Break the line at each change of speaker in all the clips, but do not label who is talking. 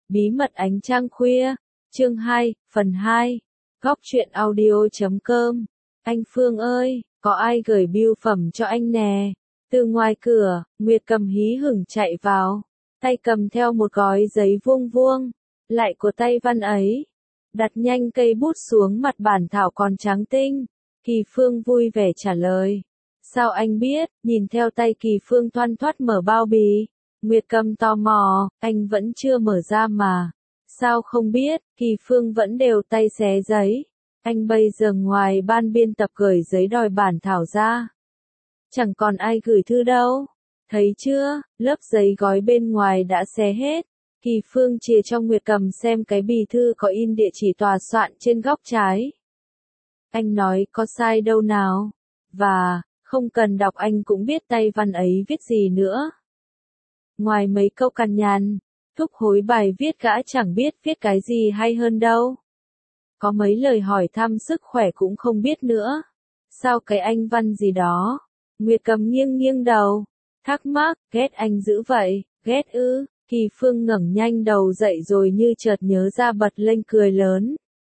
Bí mật ánh trăng khuya, chương 2, phần 2. Góc truyện audio.com. Anh Phương ơi, có ai gửi bưu phẩm cho anh nè? Từ ngoài cửa, Nguyệt Cầm hí hửng chạy vào, tay cầm theo một gói giấy vuông vuông, lại của tay Văn ấy. Đặt nhanh cây bút xuống mặt bản thảo còn trắng tinh. Kỳ Phương vui vẻ trả lời. Sao anh biết? Nhìn theo tay Kỳ Phương thoăn thoắt mở bao bì. Nguyệt Cầm tò mò, anh vẫn chưa mở ra mà. Sao không biết? Kỳ Phương vẫn đều tay xé giấy. Anh bây giờ ngoài ban biên tập gửi giấy đòi bản thảo ra, chẳng còn ai gửi thư đâu. Thấy chưa, lớp giấy gói bên ngoài đã xé hết. Kỳ Phương chìa cho Nguyệt Cầm xem cái bì thư có in địa chỉ tòa soạn trên góc trái. Anh nói có sai đâu nào. Và, không cần đọc anh cũng biết tay Văn ấy viết gì nữa. Ngoài mấy câu cằn nhằn, thúc hối bài viết gã chẳng biết viết cái gì hay hơn đâu. Có mấy lời hỏi thăm sức khỏe cũng không biết nữa. Sao cái anh Văn gì đó? Nguyệt Cầm nghiêng nghiêng đầu, thắc mắc, ghét anh dữ vậy, ghét ư? Kỳ Phương ngẩng nhanh đầu dậy rồi như chợt nhớ ra bật lên cười lớn.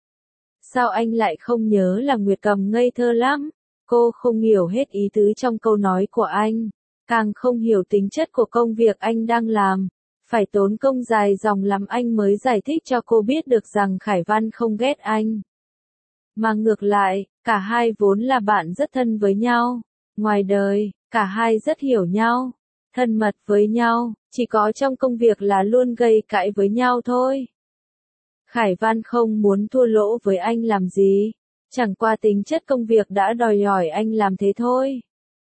Sao anh lại không nhớ là Nguyệt Cầm ngây thơ lắm? Cô không hiểu hết ý tứ trong câu nói của anh, càng không hiểu tính chất của công việc anh đang làm. Phải tốn công dài dòng lắm anh mới giải thích cho cô biết được rằng Khải Văn không ghét anh. Mà ngược lại, cả hai vốn là bạn rất thân với nhau. Ngoài đời, cả hai rất hiểu nhau, thân mật với nhau, chỉ có trong công việc là luôn gây cãi với nhau thôi. Khải Văn không muốn thua lỗ với anh làm gì, chẳng qua tính chất công việc đã đòi hỏi anh làm thế thôi.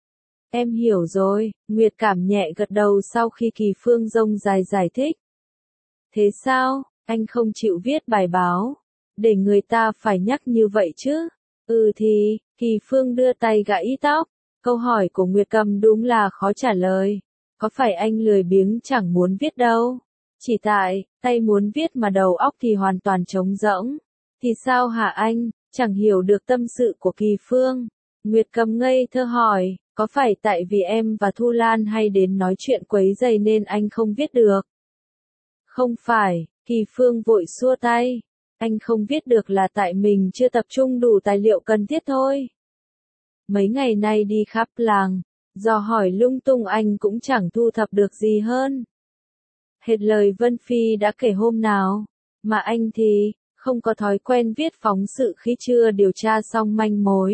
Em hiểu rồi, Nguyệt Cảm nhẹ gật đầu sau khi Kỳ Phương rông dài giải thích. Thế sao, anh không chịu viết bài báo, để người ta phải nhắc như vậy chứ? Thì, Kỳ Phương đưa tay gãi tóc. Câu hỏi của Nguyệt Cầm đúng là khó trả lời. Có phải anh lười biếng chẳng muốn viết đâu? Chỉ tại, tay muốn viết mà đầu óc thì hoàn toàn trống rỗng. Thì sao hả anh? Chẳng hiểu được tâm sự của Kỳ Phương. Nguyệt Cầm ngây thơ hỏi, có phải tại vì em và Thu Lan hay đến nói chuyện quấy rầy nên anh không viết được? Không phải, Kỳ Phương vội xua tay. Anh không viết được là tại mình chưa tập trung đủ tài liệu cần thiết thôi. Mấy ngày nay đi khắp làng, dò hỏi lung tung anh cũng chẳng thu thập được gì hơn. Hết lời Vân Phi đã kể hôm nào, mà anh thì, không có thói quen viết phóng sự khi chưa điều tra xong manh mối.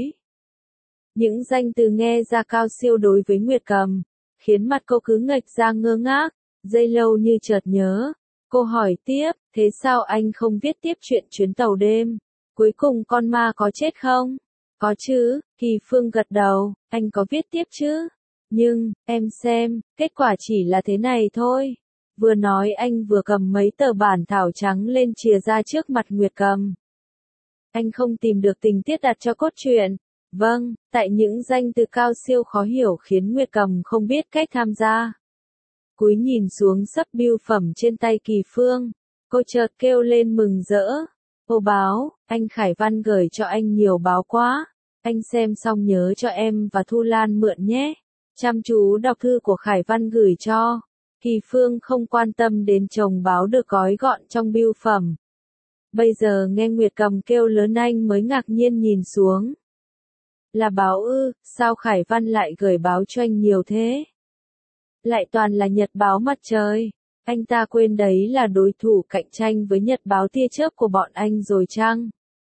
Những danh từ nghe ra cao siêu đối với Nguyệt Cầm, khiến mặt cô cứ nghệch ra ngơ ngác, giây lâu như chợt nhớ. Cô hỏi tiếp, thế sao anh không viết tiếp chuyện chuyến tàu đêm? Cuối cùng con ma có chết không? Có chứ, Kỳ Phương gật đầu, anh có viết tiếp chứ? Nhưng, em xem, kết quả chỉ là thế này thôi. Vừa nói anh vừa cầm mấy tờ bản thảo trắng lên chìa ra trước mặt Nguyệt Cầm. Anh không tìm được tình tiết đặt cho cốt truyện. Vâng, tại những danh từ cao siêu khó hiểu khiến Nguyệt Cầm không biết cách tham gia. Cúi nhìn xuống sấp bưu phẩm trên tay Kỳ Phương, cô chợt kêu lên mừng rỡ. Ô báo, anh Khải Văn gửi cho anh nhiều báo quá. Anh xem xong nhớ cho em và Thu Lan mượn nhé. Chăm chú đọc thư của Khải Văn gửi cho. Kỳ Phương không quan tâm đến chồng báo được gói gọn trong bưu phẩm. Bây giờ nghe Nguyệt Cầm kêu lớn anh mới ngạc nhiên nhìn xuống. Là báo ư, sao Khải Văn lại gửi báo cho anh nhiều thế? Lại toàn là nhật báo Mặt Trời. Anh ta quên đấy là đối thủ cạnh tranh với nhật báo Tia Chớp của bọn anh rồi chăng?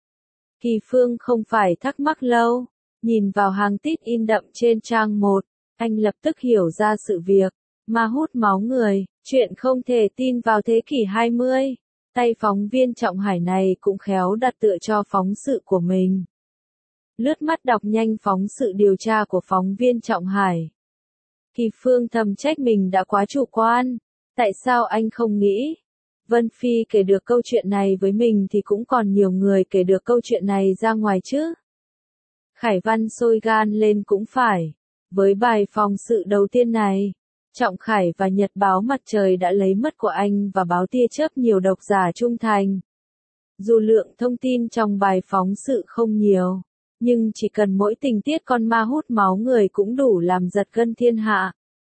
Kỳ Phương không phải thắc mắc lâu. Nhìn vào hàng tít in đậm trên trang 1, anh lập tức hiểu ra sự việc. Ma hút máu người, chuyện không thể tin vào thế kỷ 20. Tay phóng viên Trọng Hải này cũng khéo đặt tựa cho phóng sự của mình. Lướt mắt đọc nhanh phóng sự điều tra của phóng viên Trọng Hải. Kỳ Phương thầm trách mình đã quá chủ quan. Tại sao anh không nghĩ? Vân Phi kể được câu chuyện này với mình thì cũng còn nhiều người kể được câu chuyện này ra ngoài chứ. Khải Văn sôi gan lên cũng phải. Với bài phóng sự đầu tiên này, Trọng Khải và Nhật báo Mặt Trời đã lấy mất của anh và báo Tia Chớp nhiều độc giả trung thành. Dù lượng thông tin trong bài phóng sự không nhiều, nhưng chỉ cần mỗi tình tiết con ma hút máu người cũng đủ làm giật gân thiên hạ.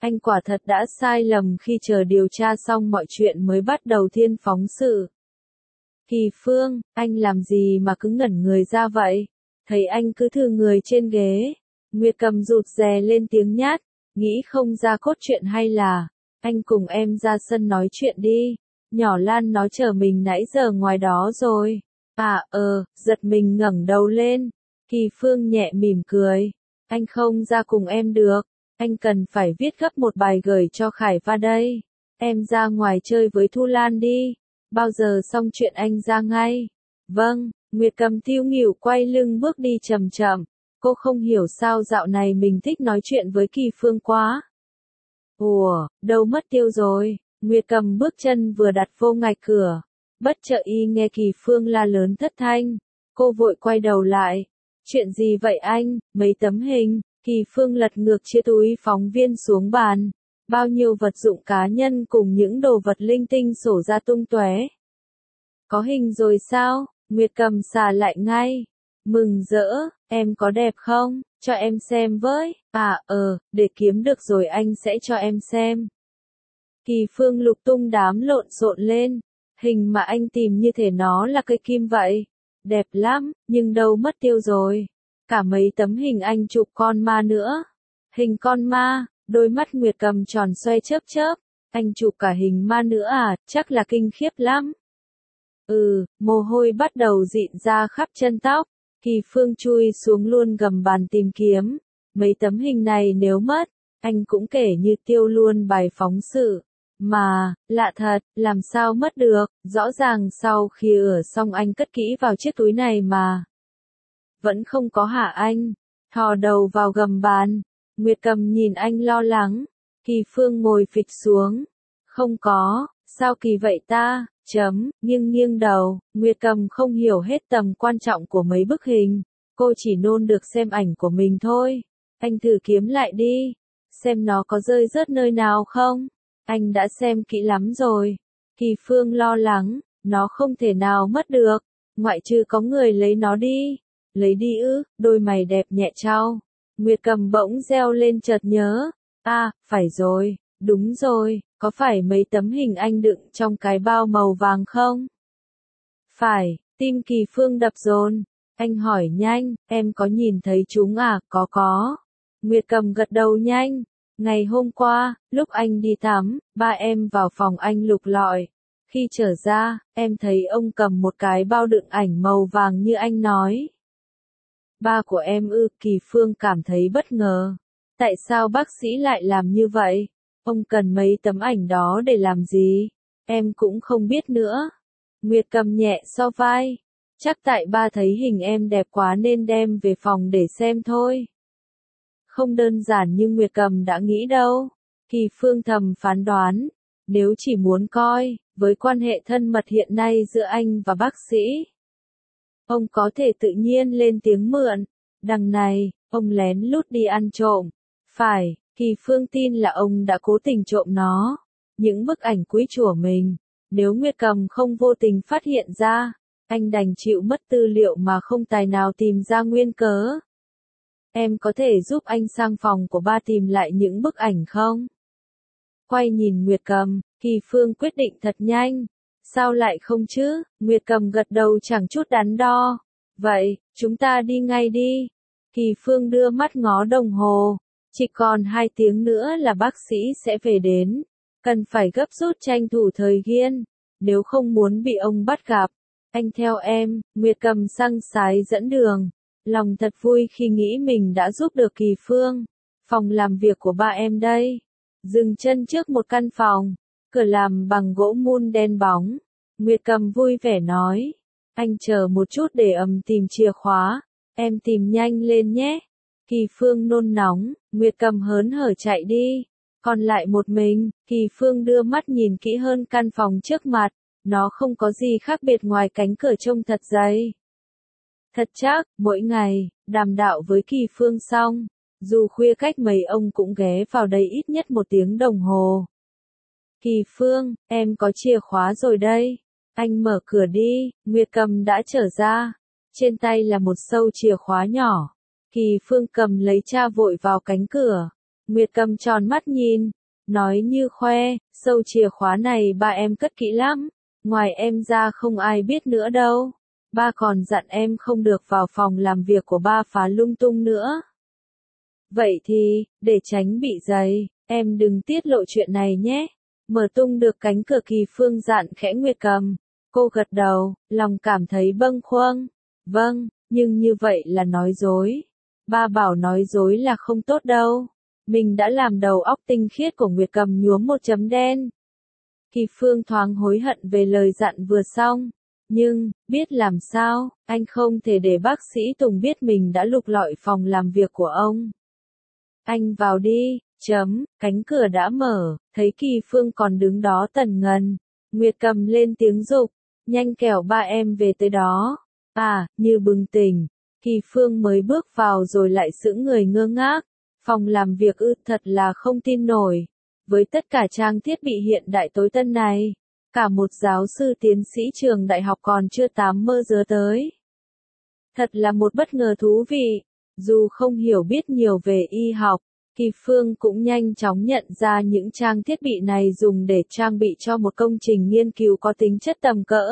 Anh quả thật đã sai lầm khi chờ điều tra xong mọi chuyện mới bắt đầu thiên phóng sự. Kỳ Phương, anh làm gì mà cứ ngẩn người ra vậy? Thấy anh cứ thư người trên ghế. Nguyệt Cầm rụt rè lên tiếng nhát, nghĩ không ra cốt truyện hay là, anh cùng em ra sân nói chuyện đi. Nhỏ Lan nó chờ mình nãy giờ ngoài đó rồi. Giật mình ngẩng đầu lên. Kỳ Phương nhẹ mỉm cười. Anh không ra cùng em được. Anh cần phải viết gấp một bài gửi cho Khải Va đây. Em ra ngoài chơi với Thu Lan đi. Bao giờ xong chuyện anh ra ngay. Vâng, Nguyệt Cầm thiu nghỉu quay lưng bước đi chậm chậm. Cô không hiểu sao dạo này mình thích nói chuyện với Kỳ Phương quá. Ủa, đâu mất tiêu rồi. Nguyệt Cầm bước chân vừa đặt vô ngạch cửa. Bất chợt y nghe Kỳ Phương la lớn thất thanh. Cô vội quay đầu lại. Chuyện gì vậy anh? Mấy tấm hình. Kỳ Phương lật ngược chiếc túi phóng viên xuống bàn. Bao nhiêu vật dụng cá nhân cùng những đồ vật linh tinh xổ ra tung tóe. Có hình rồi sao? Nguyệt Cầm xà lại ngay. Mừng rỡ, em có đẹp không? Cho em xem với. Để kiếm được rồi anh sẽ cho em xem. Kỳ Phương lục tung đám lộn xộn lên. Hình mà anh tìm như thể nó là cây kim vậy. Đẹp lắm, nhưng đâu mất tiêu rồi. Cả mấy tấm hình anh chụp con ma nữa. Hình con ma, đôi mắt Nguyệt Cầm tròn xoay chớp chớp. Anh chụp cả hình ma nữa à, chắc là kinh khiếp lắm. Mồ hôi bắt đầu dịn ra khắp chân tóc. Kỳ Phương chui xuống luôn gầm bàn tìm kiếm. Mấy tấm hình này nếu mất, anh cũng kể như tiêu luôn bài phóng sự. Mà, lạ thật, làm sao mất được, rõ ràng sau khi rửa xong anh cất kỹ vào chiếc túi này mà. Vẫn không có hả anh? Thò đầu vào gầm bàn. Nguyệt Cầm nhìn anh lo lắng. Kỳ Phương ngồi phịch xuống. Không có, sao kỳ vậy ta? Nghiêng đầu. Nguyệt Cầm không hiểu hết tầm quan trọng của mấy bức hình. Cô chỉ nôn được xem ảnh của mình thôi. Anh thử kiếm lại đi. Xem nó có rơi rớt nơi nào không? Anh đã xem kỹ lắm rồi. Kỳ Phương lo lắng. Nó không thể nào mất được. Ngoại trừ có người lấy nó đi. Lấy đi ư? Đôi mày đẹp nhẹ trao. Nguyệt Cầm bỗng reo lên chợt nhớ. Phải rồi. Đúng rồi, có phải mấy tấm hình anh đựng trong cái bao màu vàng không? Phải, tim Kỳ Phương đập dồn. Anh hỏi nhanh, em có nhìn thấy chúng à? Có. Nguyệt Cầm gật đầu nhanh. Ngày hôm qua, lúc anh đi tắm, ba em vào phòng anh lục lọi. Khi trở ra, em thấy ông cầm một cái bao đựng ảnh màu vàng như anh nói. Ba của em ư? Kỳ Phương cảm thấy bất ngờ. Tại sao bác sĩ lại làm như vậy? Ông cần mấy tấm ảnh đó để làm gì? Em cũng không biết nữa. Nguyệt Cầm nhẹ so vai. Chắc tại ba thấy hình em đẹp quá nên đem về phòng để xem thôi. Không đơn giản như Nguyệt Cầm đã nghĩ đâu. Kỳ Phương thầm phán đoán. Nếu chỉ muốn coi, với quan hệ thân mật hiện nay giữa anh và bác sĩ, ông có thể tự nhiên lên tiếng mượn. Đằng này, ông lén lút đi ăn trộm. Phải. Kỳ Phương tin là ông đã cố tình trộm nó. Những bức ảnh quý của mình. Nếu Nguyệt Cầm không vô tình phát hiện ra, anh đành chịu mất tư liệu mà không tài nào tìm ra nguyên cớ. Em có thể giúp anh sang phòng của ba tìm lại những bức ảnh không? Quay nhìn Nguyệt Cầm, Kỳ Phương quyết định thật nhanh. Sao lại không chứ? Nguyệt Cầm gật đầu chẳng chút đắn đo. Vậy, chúng ta đi ngay đi. Kỳ Phương đưa mắt ngó đồng hồ. Chỉ còn 2 tiếng nữa là bác sĩ sẽ về đến. Cần phải gấp rút tranh thủ thời gian. Nếu không muốn bị ông bắt gặp. Anh theo em. Nguyệt Cầm săng sái dẫn đường. Lòng thật vui khi nghĩ mình đã giúp được Kỳ Phương. Phòng làm việc của ba em đây. Dừng chân trước một căn phòng. Cửa làm bằng gỗ mun đen bóng. Nguyệt Cầm vui vẻ nói. Anh chờ một chút để tìm chìa khóa. Em tìm nhanh lên nhé. Kỳ Phương nôn nóng. Nguyệt Cầm hớn hở chạy đi. Còn lại một mình, Kỳ Phương đưa mắt nhìn kỹ hơn căn phòng trước mặt. Nó không có gì khác biệt ngoài cánh cửa trông thật dày. Thật chắc, mỗi ngày, đàm đạo với Kỳ Phương xong. Dù khuya cách mấy ông cũng ghé vào đây ít nhất 1 tiếng đồng hồ. Kỳ Phương, em có chìa khóa rồi đây. Anh mở cửa đi. Nguyệt Cầm đã trở ra. Trên tay là một sâu chìa khóa nhỏ. Kỳ Phương cầm lấy tra vội vào cánh cửa. Nguyệt Cầm tròn mắt nhìn, nói như khoe, sâu chìa khóa này ba em cất kỹ lắm, ngoài em ra không ai biết nữa đâu. Ba còn dặn em không được vào phòng làm việc của ba phá lung tung nữa. Vậy thì, để tránh bị dày, em đừng tiết lộ chuyện này nhé. Mở tung được cánh cửa Kỳ Phương dặn khẽ Nguyệt Cầm. Cô gật đầu, lòng cảm thấy bâng khuâng. Vâng, nhưng như vậy là nói dối. Ba bảo nói dối là không tốt đâu. Mình đã làm đầu óc tinh khiết của Nguyệt Cầm nhuốm một chấm đen. Kỳ Phương thoáng hối hận về lời dặn vừa xong. Nhưng, biết làm sao, anh không thể để bác sĩ Tùng biết mình đã lục lọi phòng làm việc của ông. Anh vào đi, cánh cửa đã mở, thấy Kỳ Phương còn đứng đó tần ngần. Nguyệt Cầm lên tiếng dục, nhanh kẻo ba em về tới đó. Như bừng tỉnh, Kỳ Phương mới bước vào rồi lại sững người ngơ ngác. Phòng làm việc thật là không tin nổi. Với tất cả trang thiết bị hiện đại tối tân này, cả một giáo sư tiến sĩ trường đại học còn chưa mơ giờ tới. Thật là một bất ngờ thú vị. Dù không hiểu biết nhiều về y học, Kỳ Phương cũng nhanh chóng nhận ra những trang thiết bị này dùng để trang bị cho một công trình nghiên cứu có tính chất tầm cỡ.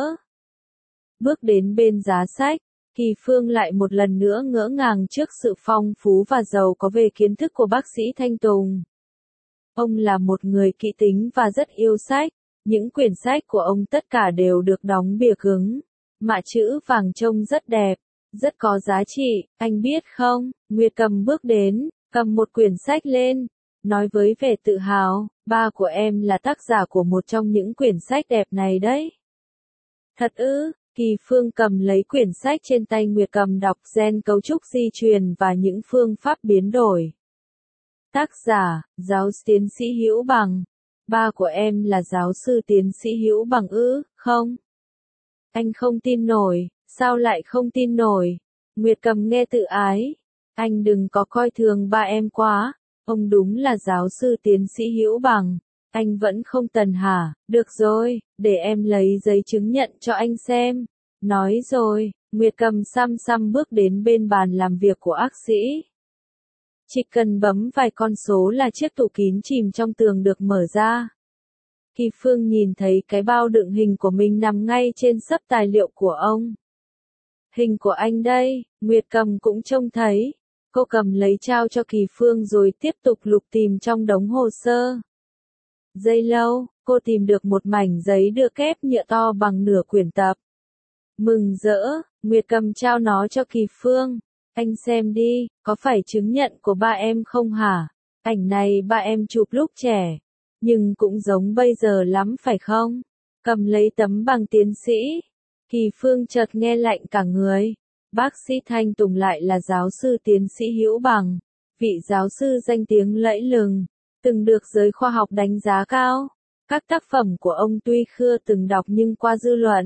Bước đến bên giá sách, Kỳ Phương lại một lần nữa ngỡ ngàng trước sự phong phú và giàu có về kiến thức của bác sĩ Thanh Tùng. Ông là một người kỹ tính và rất yêu sách, những quyển sách của ông tất cả đều được đóng bìa cứng, mạ chữ vàng trông rất đẹp, rất có giá trị, anh biết không? Nguyệt Cầm bước đến, cầm một quyển sách lên, nói với vẻ tự hào, ba của em là tác giả của một trong những quyển sách đẹp này đấy. Thật ư? Kỳ Phương cầm lấy quyển sách trên tay Nguyệt Cầm đọc gen cấu trúc di truyền và những phương pháp biến đổi. Tác giả, giáo tiến sĩ Hữu Bằng. Ba của em là giáo sư tiến sĩ Hữu Bằng ư, không? Anh không tin nổi, sao lại không tin nổi? Nguyệt Cầm nghe tự ái. Anh đừng có coi thường ba em quá, ông đúng là giáo sư tiến sĩ Hữu Bằng. Anh vẫn không tần hả? Được rồi, để em lấy giấy chứng nhận cho anh xem. Nói rồi, Nguyệt Cầm xăm xăm bước đến bên bàn làm việc của ác sĩ. Chỉ cần bấm vài con số là chiếc tủ kín chìm trong tường được mở ra. Kỳ Phương nhìn thấy cái bao đựng hình của mình nằm ngay trên xấp tài liệu của ông. Hình của anh đây, Nguyệt Cầm cũng trông thấy. Cô cầm lấy trao cho Kỳ Phương rồi tiếp tục lục tìm trong đống hồ sơ. Giây lâu, cô tìm được một mảnh giấy được kép nhựa to bằng nửa quyển tập. Mừng rỡ, Nguyệt Cầm trao nó cho Kỳ Phương. Anh xem đi, có phải chứng nhận của ba em không hả? Ảnh này ba em chụp lúc trẻ, nhưng cũng giống bây giờ lắm phải không? Cầm lấy tấm bằng tiến sĩ. Kỳ Phương chợt nghe lạnh cả người. Bác sĩ Thanh Tùng lại là giáo sư tiến sĩ Hữu Bằng, vị giáo sư danh tiếng lẫy lừng, từng được giới khoa học đánh giá cao. Các tác phẩm của ông tuy chưa từng đọc nhưng qua dư luận,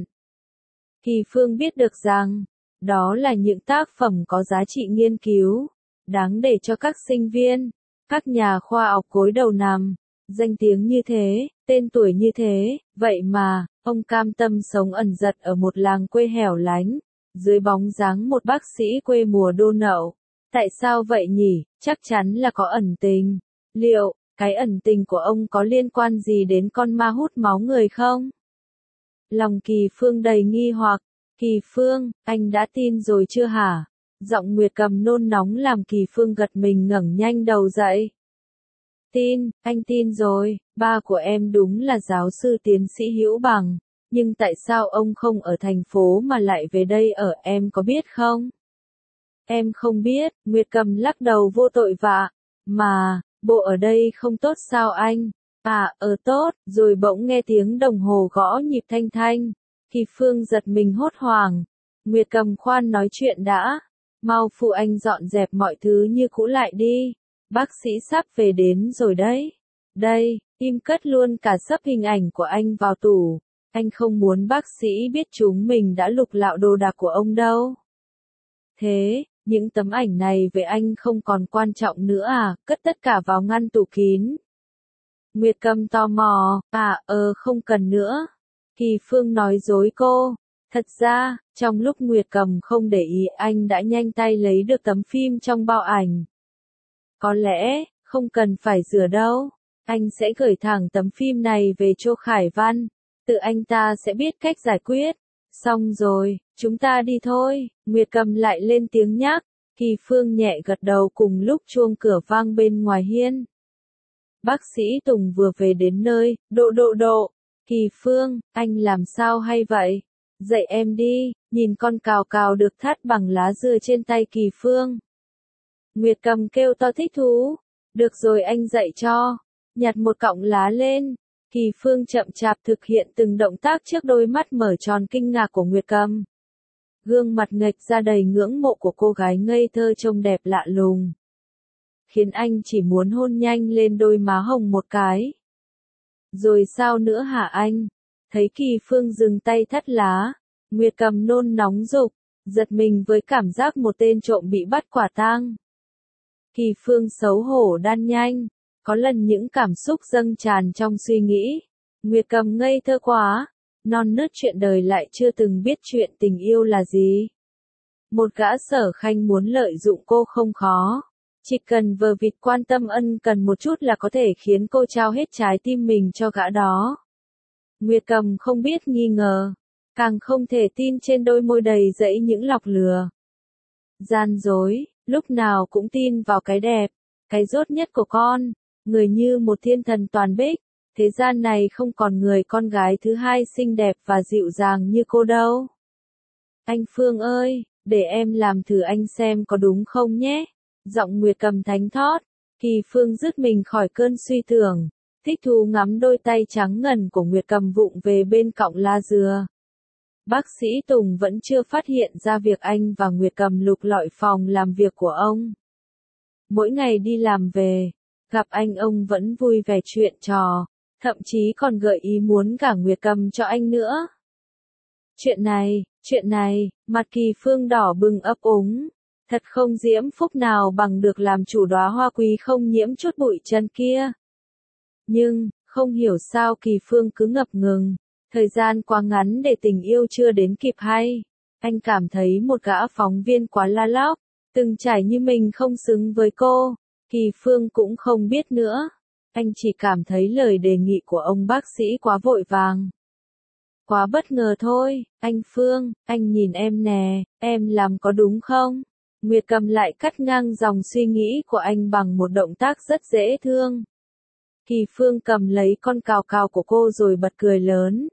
Kỳ Phương biết được rằng, đó là những tác phẩm có giá trị nghiên cứu, đáng để cho các sinh viên, các nhà khoa học cối đầu nằm. Danh tiếng như thế, tên tuổi như thế, vậy mà, ông cam tâm sống ẩn dật ở một làng quê hẻo lánh, dưới bóng dáng một bác sĩ quê mùa đô nậu. Tại sao vậy nhỉ? Chắc chắn là có ẩn tình. Liệu, cái ẩn tình của ông có liên quan gì đến con ma hút máu người không? Lòng Kỳ Phương đầy nghi hoặc. Kỳ Phương, anh đã tin rồi chưa hả? Giọng Nguyệt Cầm nôn nóng làm Kỳ Phương gật mình ngẩng nhanh đầu dậy. Tin, anh tin rồi, ba của em đúng là giáo sư tiến sĩ Hữu Bằng. Nhưng tại sao ông không ở thành phố mà lại về đây ở, em có biết không? Em không biết, Nguyệt Cầm lắc đầu vô tội vạ. Mà, bộ ở đây không tốt sao anh? Tốt, rồi bỗng nghe tiếng đồng hồ gõ nhịp thanh thanh. Kỳ Phương giật mình hốt hoảng. Nguyệt Cầm khoan nói chuyện đã. Mau phụ anh dọn dẹp mọi thứ như cũ lại đi. Bác sĩ sắp về đến rồi đấy. Đây, im cất luôn cả xấp hình ảnh của anh vào tủ. Anh không muốn bác sĩ biết chúng mình đã lục lạo đồ đạc của ông đâu. Thế, những tấm ảnh này với anh không còn quan trọng nữa à? Cất tất cả vào ngăn tủ kín. Nguyệt Cầm tò mò. Không cần nữa. Kỳ Phương nói dối cô. Thật ra, trong lúc Nguyệt Cầm không để ý anh đã nhanh tay lấy được tấm phim trong bao ảnh. Có lẽ, không cần phải rửa đâu. Anh sẽ gửi thẳng tấm phim này về cho Khải Văn, tự anh ta sẽ biết cách giải quyết. Xong rồi, chúng ta đi thôi, Nguyệt Cầm lại lên tiếng nhắc. Kỳ Phương nhẹ gật đầu cùng lúc chuông cửa vang bên ngoài hiên. Bác sĩ Tùng vừa về đến nơi, độ. Kỳ Phương, anh làm sao hay vậy? Dạy em đi, nhìn con cào cào được thắt bằng lá dừa trên tay Kỳ Phương. Nguyệt Cầm kêu to thích thú. Được rồi anh dạy cho. Nhặt một cọng lá lên. Kỳ Phương chậm chạp thực hiện từng động tác trước đôi mắt mở tròn kinh ngạc của Nguyệt Cầm. Gương mặt nghệch ra đầy ngưỡng mộ của cô gái ngây thơ trông đẹp lạ lùng. Khiến anh chỉ muốn hôn nhanh lên đôi má hồng một cái. Rồi sao nữa hả anh? Thấy Kỳ Phương dừng tay thắt lá, Nguyệt Cầm nôn nóng dục, giật mình với cảm giác một tên trộm bị bắt quả tang. Kỳ Phương xấu hổ đan nhanh, có lần những cảm xúc dâng tràn trong suy nghĩ. Nguyệt Cầm ngây thơ quá, non nớt chuyện đời lại chưa từng biết chuyện tình yêu là gì. Một gã Sở Khanh muốn lợi dụng cô không khó. Chỉ cần vờ vịt quan tâm ân cần một chút là có thể khiến cô trao hết trái tim mình cho gã đó. Nguyệt Cầm không biết nghi ngờ, càng không thể tin trên đôi môi đầy dẫy những lọc lừa. Gian dối, lúc nào cũng tin vào cái đẹp, cái dốt nhất của con, người như một thiên thần toàn bích, thế gian này không còn người con gái thứ hai xinh đẹp và dịu dàng như cô đâu. Anh Phương ơi, để em làm thử anh xem có đúng không nhé. Giọng Nguyệt Cầm thánh thót, Kỳ Phương dứt mình khỏi cơn suy tưởng, thích thú ngắm đôi tay trắng ngần của Nguyệt Cầm vụng về bên cọng la dừa. Bác sĩ Tùng vẫn chưa phát hiện ra việc anh và Nguyệt Cầm lục lọi phòng làm việc của ông. Mỗi ngày đi làm về, gặp anh ông vẫn vui vẻ chuyện trò, thậm chí còn gợi ý muốn cả Nguyệt Cầm cho anh nữa. Chuyện này, mặt Kỳ Phương đỏ bừng ấp úng. Thật không diễm phúc nào bằng được làm chủ đóa hoa quý không nhiễm chút bụi trần kia. Nhưng, không hiểu sao Kỳ Phương cứ ngập ngừng. Thời gian quá ngắn để tình yêu chưa đến kịp hay. Anh cảm thấy một gã phóng viên quá la lóc, từng trải như mình không xứng với cô. Kỳ Phương cũng không biết nữa. Anh chỉ cảm thấy lời đề nghị của ông bác sĩ quá vội vàng. Quá bất ngờ thôi, anh Phương, anh nhìn em nè, em làm có đúng không? Nguyệt Cầm lại cắt ngang dòng suy nghĩ của anh bằng một động tác rất dễ thương. Kỳ Phương cầm lấy con cào cào của cô rồi bật cười lớn.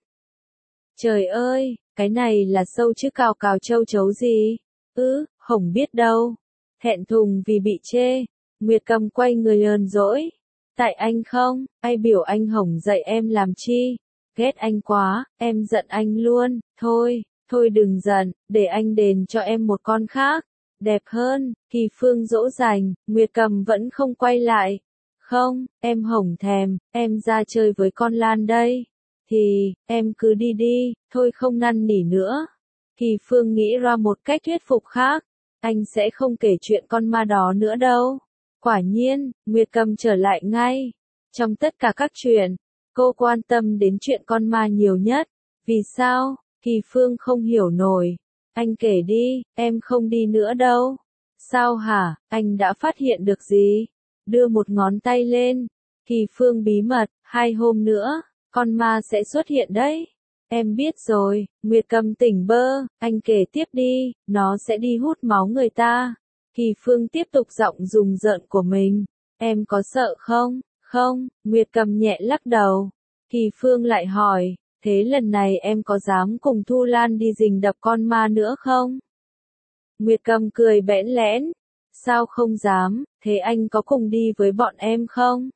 Trời ơi, cái này là sâu chứ cào cào châu chấu gì? Không biết đâu. Thẹn thùng vì bị chê. Nguyệt Cầm quay người hờn dỗi. Tại anh không, ai biểu anh Hồng dạy em làm chi? Ghét anh quá, em giận anh luôn. Thôi đừng giận, để anh đền cho em một con khác. Đẹp hơn, Kỳ Phương dỗ dành, Nguyệt Cầm vẫn không quay lại. Không, em Hồng thèm, em ra chơi với con Lan đây. Thì, em cứ đi đi, thôi không năn nỉ nữa. Kỳ Phương nghĩ ra một cách thuyết phục khác. Anh sẽ không kể chuyện con ma đó nữa đâu. Quả nhiên, Nguyệt Cầm trở lại ngay. Trong tất cả các chuyện, cô quan tâm đến chuyện con ma nhiều nhất. Vì sao? Kỳ Phương không hiểu nổi. Anh kể đi, em không đi nữa đâu. Sao hả, anh đã phát hiện được gì? Đưa một ngón tay lên. Kỳ Phương bí mật, 2 hôm nữa, con ma sẽ xuất hiện đấy. Em biết rồi, Nguyệt Cầm tỉnh bơ, anh kể tiếp đi, nó sẽ đi hút máu người ta. Kỳ Phương tiếp tục giọng rùng rợn của mình. Em có sợ không? Không, Nguyệt Cầm nhẹ lắc đầu. Kỳ Phương lại hỏi. Thế lần này em có dám cùng Thu Lan đi rình đập con ma nữa không? Nguyệt Cầm cười bẽn lẽn. Sao không dám, thế anh có cùng đi với bọn em không?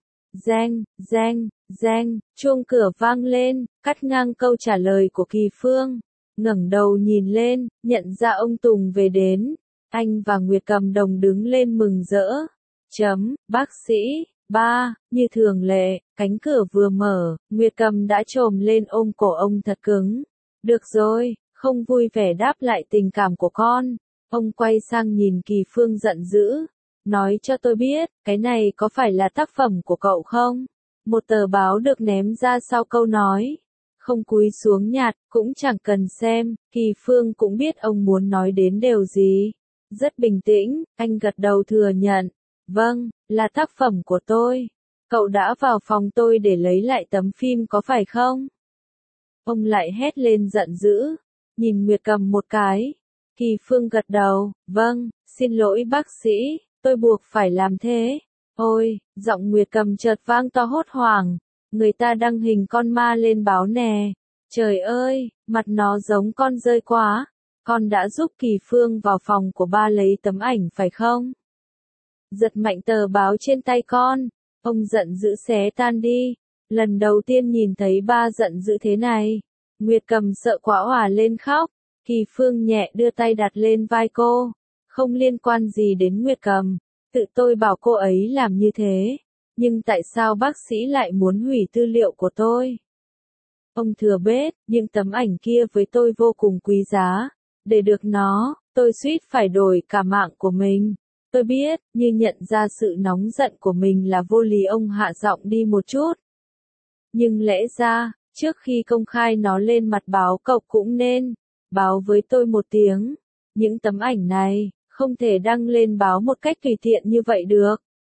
Reng, chuông cửa vang lên, cắt ngang câu trả lời của Kỳ Phương. Ngẩng đầu nhìn lên, nhận ra ông Tùng về đến. Anh và Nguyệt Cầm đồng đứng lên mừng rỡ. Bác sĩ. Như thường lệ, cánh cửa vừa mở, Nguyệt Cầm đã chồm lên ôm cổ ông thật cứng. Được rồi, không vui vẻ đáp lại tình cảm của con. Ông quay sang nhìn Kỳ Phương giận dữ. Nói cho tôi biết, cái này có phải là tác phẩm của cậu không? Một tờ báo được ném ra sau câu nói. Không cúi xuống nhặt, cũng chẳng cần xem, Kỳ Phương cũng biết ông muốn nói đến điều gì. Rất bình tĩnh, anh gật đầu thừa nhận. Vâng, là tác phẩm của tôi. Cậu đã vào phòng tôi để lấy lại tấm phim có phải không? Ông lại hét lên giận dữ, nhìn Nguyệt Cầm một cái. Kỳ Phương gật đầu, vâng, xin lỗi bác sĩ, tôi buộc phải làm thế. Ôi, giọng Nguyệt Cầm chợt vang to hốt hoảng, người ta đăng hình con ma lên báo nè. Trời ơi, mặt nó giống con dơi quá. Con đã giúp Kỳ Phương vào phòng của ba lấy tấm ảnh phải không? Giật mạnh tờ báo trên tay con. Ông giận dữ xé tan đi. Lần đầu tiên nhìn thấy ba giận dữ thế này. Nguyệt Cầm sợ quá òa lên khóc. Kỳ Phương nhẹ đưa tay đặt lên vai cô. Không liên quan gì đến Nguyệt Cầm. Tự tôi bảo cô ấy làm như thế. Nhưng tại sao bác sĩ lại muốn hủy tư liệu của tôi? Ông thừa biết, những tấm ảnh kia với tôi vô cùng quý giá. Để được nó, tôi suýt phải đổi cả mạng của mình. Tôi biết, như nhận ra sự nóng giận của mình là vô lý, ông hạ giọng đi một chút. Nhưng lẽ ra, trước khi công khai nó lên mặt báo cậu cũng nên báo với tôi một tiếng. Những tấm ảnh này, không thể đăng lên báo một cách tùy tiện như vậy được.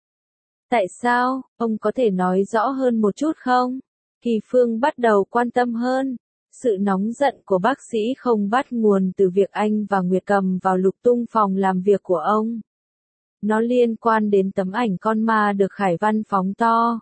Tại sao, ông có thể nói rõ hơn một chút không? Kỳ Phương bắt đầu quan tâm hơn. Sự nóng giận của bác sĩ không bắt nguồn từ việc anh và Nguyệt Cầm vào lục tung phòng làm việc của ông. Nó liên quan đến tấm ảnh con ma được Khải Văn phóng to.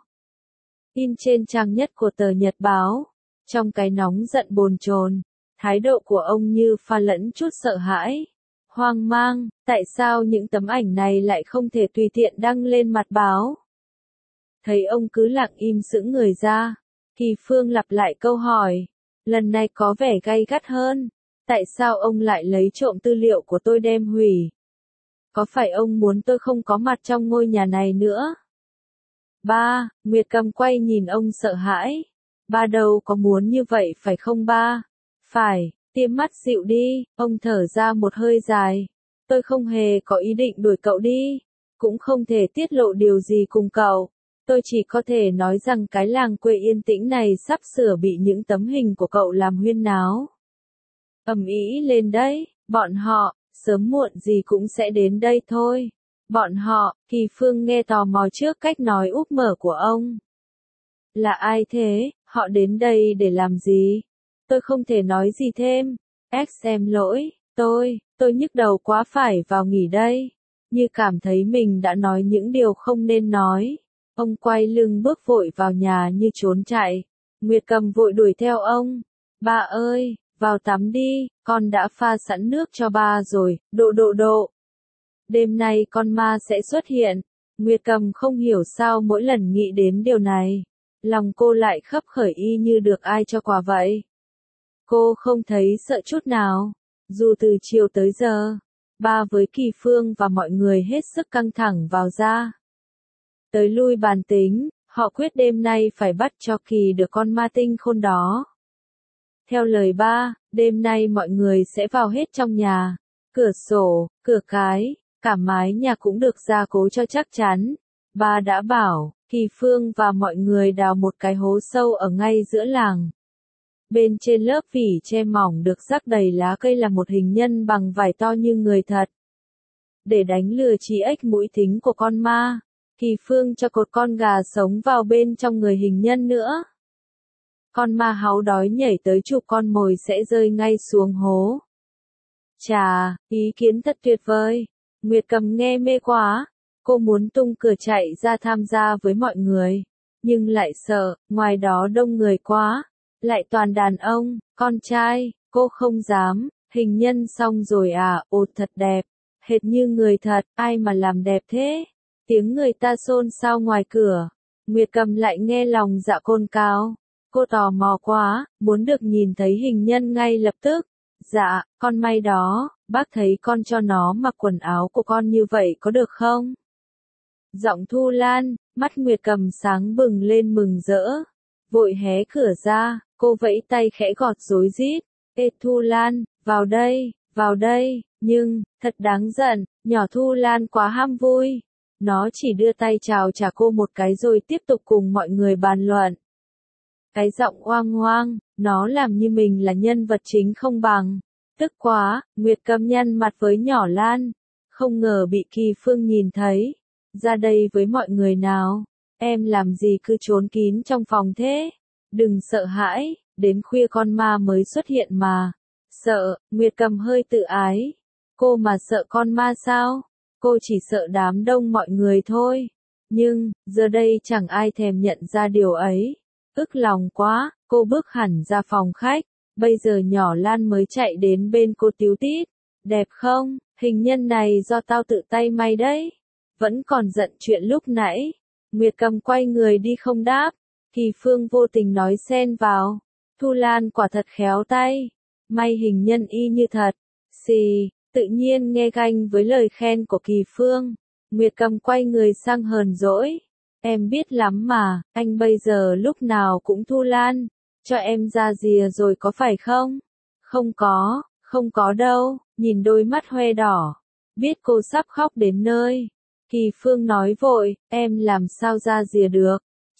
In trên trang nhất của tờ Nhật báo. Trong cái nóng giận bồn chồn, thái độ của ông như pha lẫn chút sợ hãi, hoang mang, tại sao những tấm ảnh này lại không thể tùy tiện đăng lên mặt báo? Thấy ông cứ lặng im sững người ra, Kỳ Phương lặp lại câu hỏi, lần này có vẻ gay gắt hơn, tại sao ông lại lấy trộm tư liệu của tôi đem hủy? Có phải ông muốn tôi không có mặt trong ngôi nhà này nữa? Ba, Nguyệt Cầm quay nhìn ông sợ hãi. Ba đâu có muốn như vậy phải không ba? Phải, tiêm mắt dịu đi, ông thở ra một hơi dài. Tôi không hề có ý định đuổi cậu đi, cũng không thể tiết lộ điều gì cùng cậu. Tôi chỉ có thể nói rằng cái làng quê yên tĩnh này sắp sửa bị những tấm hình của cậu làm huyên náo. Ầm ĩ lên đấy, bọn họ, sớm muộn gì cũng sẽ đến đây thôi. Bọn họ, Kỳ Phương nghe tò mò trước cách nói úp mở của ông. Là ai thế, họ đến đây để làm gì? Tôi không thể nói gì thêm. Xem lỗi, tôi nhức đầu quá phải vào nghỉ đây. Như cảm thấy mình đã nói những điều không nên nói. Ông quay lưng bước vội vào nhà như trốn chạy. Nguyệt Cầm vội đuổi theo ông. Ba ơi, vào tắm đi, con đã pha sẵn nước cho ba rồi, độ. Đêm nay con ma sẽ xuất hiện. Nguyệt Cầm không hiểu sao mỗi lần nghĩ đến điều này, lòng cô lại khấp khởi y như được ai cho quà vậy. Cô không thấy sợ chút nào. Dù từ chiều tới giờ, ba với Kỳ Phương và mọi người hết sức căng thẳng vào ra. Tới lui bàn tính, họ quyết đêm nay phải bắt cho Kỳ được con ma tinh khôn đó. Theo lời ba, đêm nay mọi người sẽ vào hết trong nhà. Cửa sổ, cửa cái, cả mái nhà cũng được gia cố cho chắc chắn. Ba đã bảo, Kỳ Phương và mọi người đào một cái hố sâu ở ngay giữa làng. Bên trên lớp vỉ che mỏng được rắc đầy lá cây là một hình nhân bằng vải to như người thật. Để đánh lừa trí ếch mũi thính của con ma, Kỳ Phương cho cột con gà sống vào bên trong người hình nhân nữa. Con ma háu đói nhảy tới chụp con mồi sẽ rơi ngay xuống hố. Chà, ý kiến thật tuyệt vời. Nguyệt Cầm nghe mê quá. Cô muốn tung cửa chạy ra tham gia với mọi người. Nhưng lại sợ, ngoài đó đông người quá. Lại toàn đàn ông, con trai, cô không dám. Hình nhân xong rồi à, ồ thật đẹp. Hệt như người thật, ai mà làm đẹp thế? Tiếng người ta xôn xao ngoài cửa. Nguyệt Cầm lại nghe lòng dạ cồn cào. Cô tò mò quá, muốn được nhìn thấy hình nhân ngay lập tức. Dạ, con may đó, bác thấy con cho nó mặc quần áo của con như vậy có được không? Giọng Thu Lan, mắt Nguyệt Cầm sáng bừng lên mừng rỡ. Vội hé cửa ra, cô vẫy tay khẽ gọt rối rít. Ê Thu Lan, vào đây, nhưng, thật đáng giận, nhỏ Thu Lan quá ham vui. Nó chỉ đưa tay chào trả cô một cái rồi tiếp tục cùng mọi người bàn luận. Cái giọng oang oang, nó làm như mình là nhân vật chính không bằng. Tức quá, Nguyệt Cầm nhăn mặt với nhỏ Lan. Không ngờ bị Kỳ Phương nhìn thấy. Ra đây với mọi người nào. em làm gì cứ trốn kín trong phòng thế? Đừng sợ hãi, đến khuya con ma mới xuất hiện mà. Sợ, Nguyệt Cầm hơi tự ái. Cô mà sợ con ma sao? Cô chỉ sợ đám đông mọi người thôi. Nhưng, giờ đây chẳng ai thèm nhận ra điều ấy. Ức lòng quá, cô bước hẳn ra phòng khách. Bây giờ nhỏ Lan mới chạy đến bên cô tíu tít. Đẹp không? Hình nhân này do tao tự tay may đấy. Vẫn còn giận chuyện lúc nãy. Nguyệt Cầm quay người đi không đáp. Kỳ Phương vô tình nói xen vào. Thu Lan quả thật khéo tay. May hình nhân y như thật. Xì, tự nhiên nghe ganh với lời khen của Kỳ Phương. Nguyệt Cầm quay người sang hờn dỗi. Em biết lắm mà, anh bây giờ lúc nào cũng Thu Lan. Cho em ra rìa rồi có phải không? Không có đâu, nhìn đôi mắt hoe đỏ. Biết cô sắp khóc đến nơi. Kỳ Phương nói vội, em làm sao ra rìa được?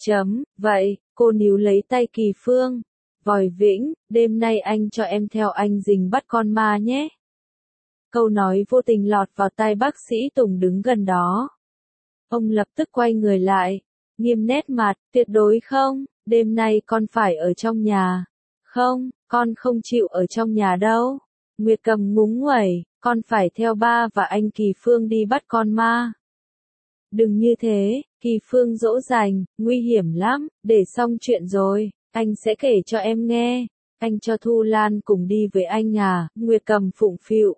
Vậy, cô níu lấy tay Kỳ Phương. Vòi Vĩnh, đêm nay anh cho em theo anh rình bắt con ma nhé. Câu nói vô tình lọt vào tai bác sĩ Tùng đứng gần đó. Ông lập tức quay người lại, nghiêm nét mặt, tuyệt đối không, đêm nay con phải ở trong nhà. Không, con không chịu ở trong nhà đâu. Nguyệt Cầm ngúng nguẩy, con phải theo ba và anh Kỳ Phương đi bắt con ma. Đừng như thế, Kỳ Phương dỗ dành, nguy hiểm lắm, để xong chuyện rồi, anh sẽ kể cho em nghe. Anh cho Thu Lan cùng đi với anh à, Nguyệt Cầm phụng phịu.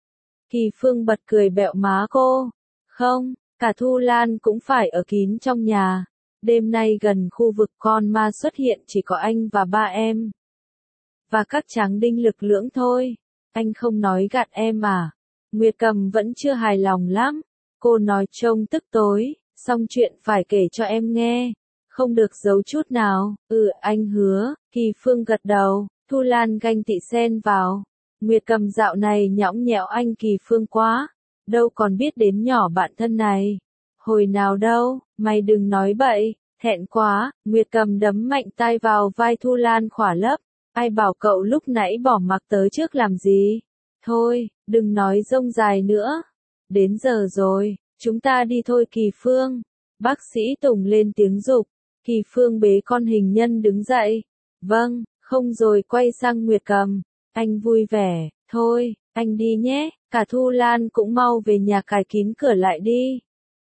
Kỳ Phương bật cười bẹo má cô. Không, cả Thu Lan cũng phải ở kín trong nhà. Đêm nay gần khu vực con ma xuất hiện chỉ có anh và ba em. Và các tráng đinh lực lưỡng thôi. Anh không nói gạt em à? Nguyệt Cầm vẫn chưa hài lòng lắm. Cô nói trông tức tối, xong chuyện phải kể cho em nghe. Không được giấu chút nào. Anh hứa. Kỳ Phương gật đầu. Thu Lan ganh tị xen vào. Nguyệt Cầm dạo này nhõng nhẽo anh Kỳ Phương quá. Đâu còn biết đến nhỏ bạn thân này. Hồi nào đâu, mày đừng nói bậy. Thẹn quá, Nguyệt Cầm đấm mạnh tay vào vai Thu Lan khỏa lấp. Ai bảo cậu lúc nãy bỏ mặc tớ trước làm gì? Thôi, đừng nói rông dài nữa. Đến giờ rồi, chúng ta đi thôi Kỳ Phương. Bác sĩ Tùng lên tiếng giục. Kỳ Phương bế con hình nhân đứng dậy. Vâng, không rồi quay sang Nguyệt Cầm. Anh vui vẻ, thôi, anh đi nhé, cả Thu Lan cũng mau về nhà cài kín cửa lại đi.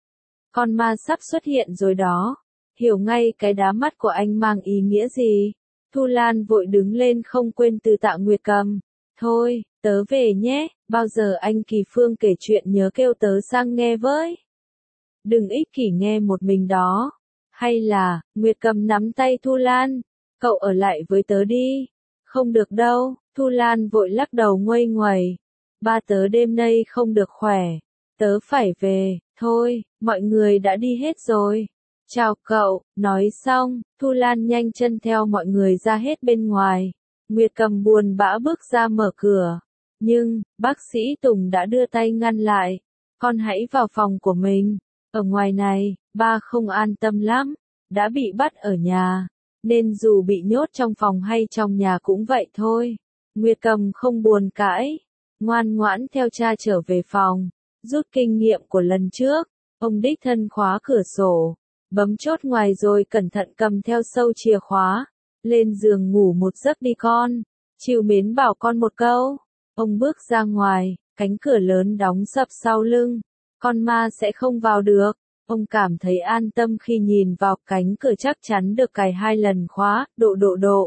Con ma sắp xuất hiện rồi đó. Hiểu ngay cái đá mắt của anh mang ý nghĩa gì. Thu Lan vội đứng lên không quên từ tạ Nguyệt Cầm. Thôi, tớ về nhé, bao giờ anh Kỳ Phương kể chuyện nhớ kêu tớ sang nghe với. Đừng ích kỷ nghe một mình đó. Hay là, Nguyệt Cầm nắm tay Thu Lan. Cậu ở lại với tớ đi. Không được đâu, Thu Lan vội lắc đầu nguây nguẩy. Ba tớ đêm nay không được khỏe. Tớ phải về, thôi, mọi người đã đi hết rồi. Chào cậu, nói xong, Thu Lan nhanh chân theo mọi người ra hết bên ngoài. Nguyệt Cầm buồn bã bước ra mở cửa. Nhưng, bác sĩ Tùng đã đưa tay ngăn lại. Con hãy vào phòng của mình. Ở ngoài này, ba không an tâm lắm. Đã bị bắt ở nhà. Nên dù bị nhốt trong phòng hay trong nhà cũng vậy thôi. Nguyệt Cầm không buồn cãi. Ngoan ngoãn theo cha trở về phòng. Rút kinh nghiệm của lần trước. Ông đích thân khóa cửa sổ. Bấm chốt ngoài rồi cẩn thận cầm theo sâu chìa khóa. Lên giường ngủ một giấc đi con. Chịu mến bảo con một câu. Ông bước ra ngoài, cánh cửa lớn đóng sập sau lưng. Con ma sẽ không vào được. Ông cảm thấy an tâm khi nhìn vào cánh cửa chắc chắn được cài 2 lần khóa, độ.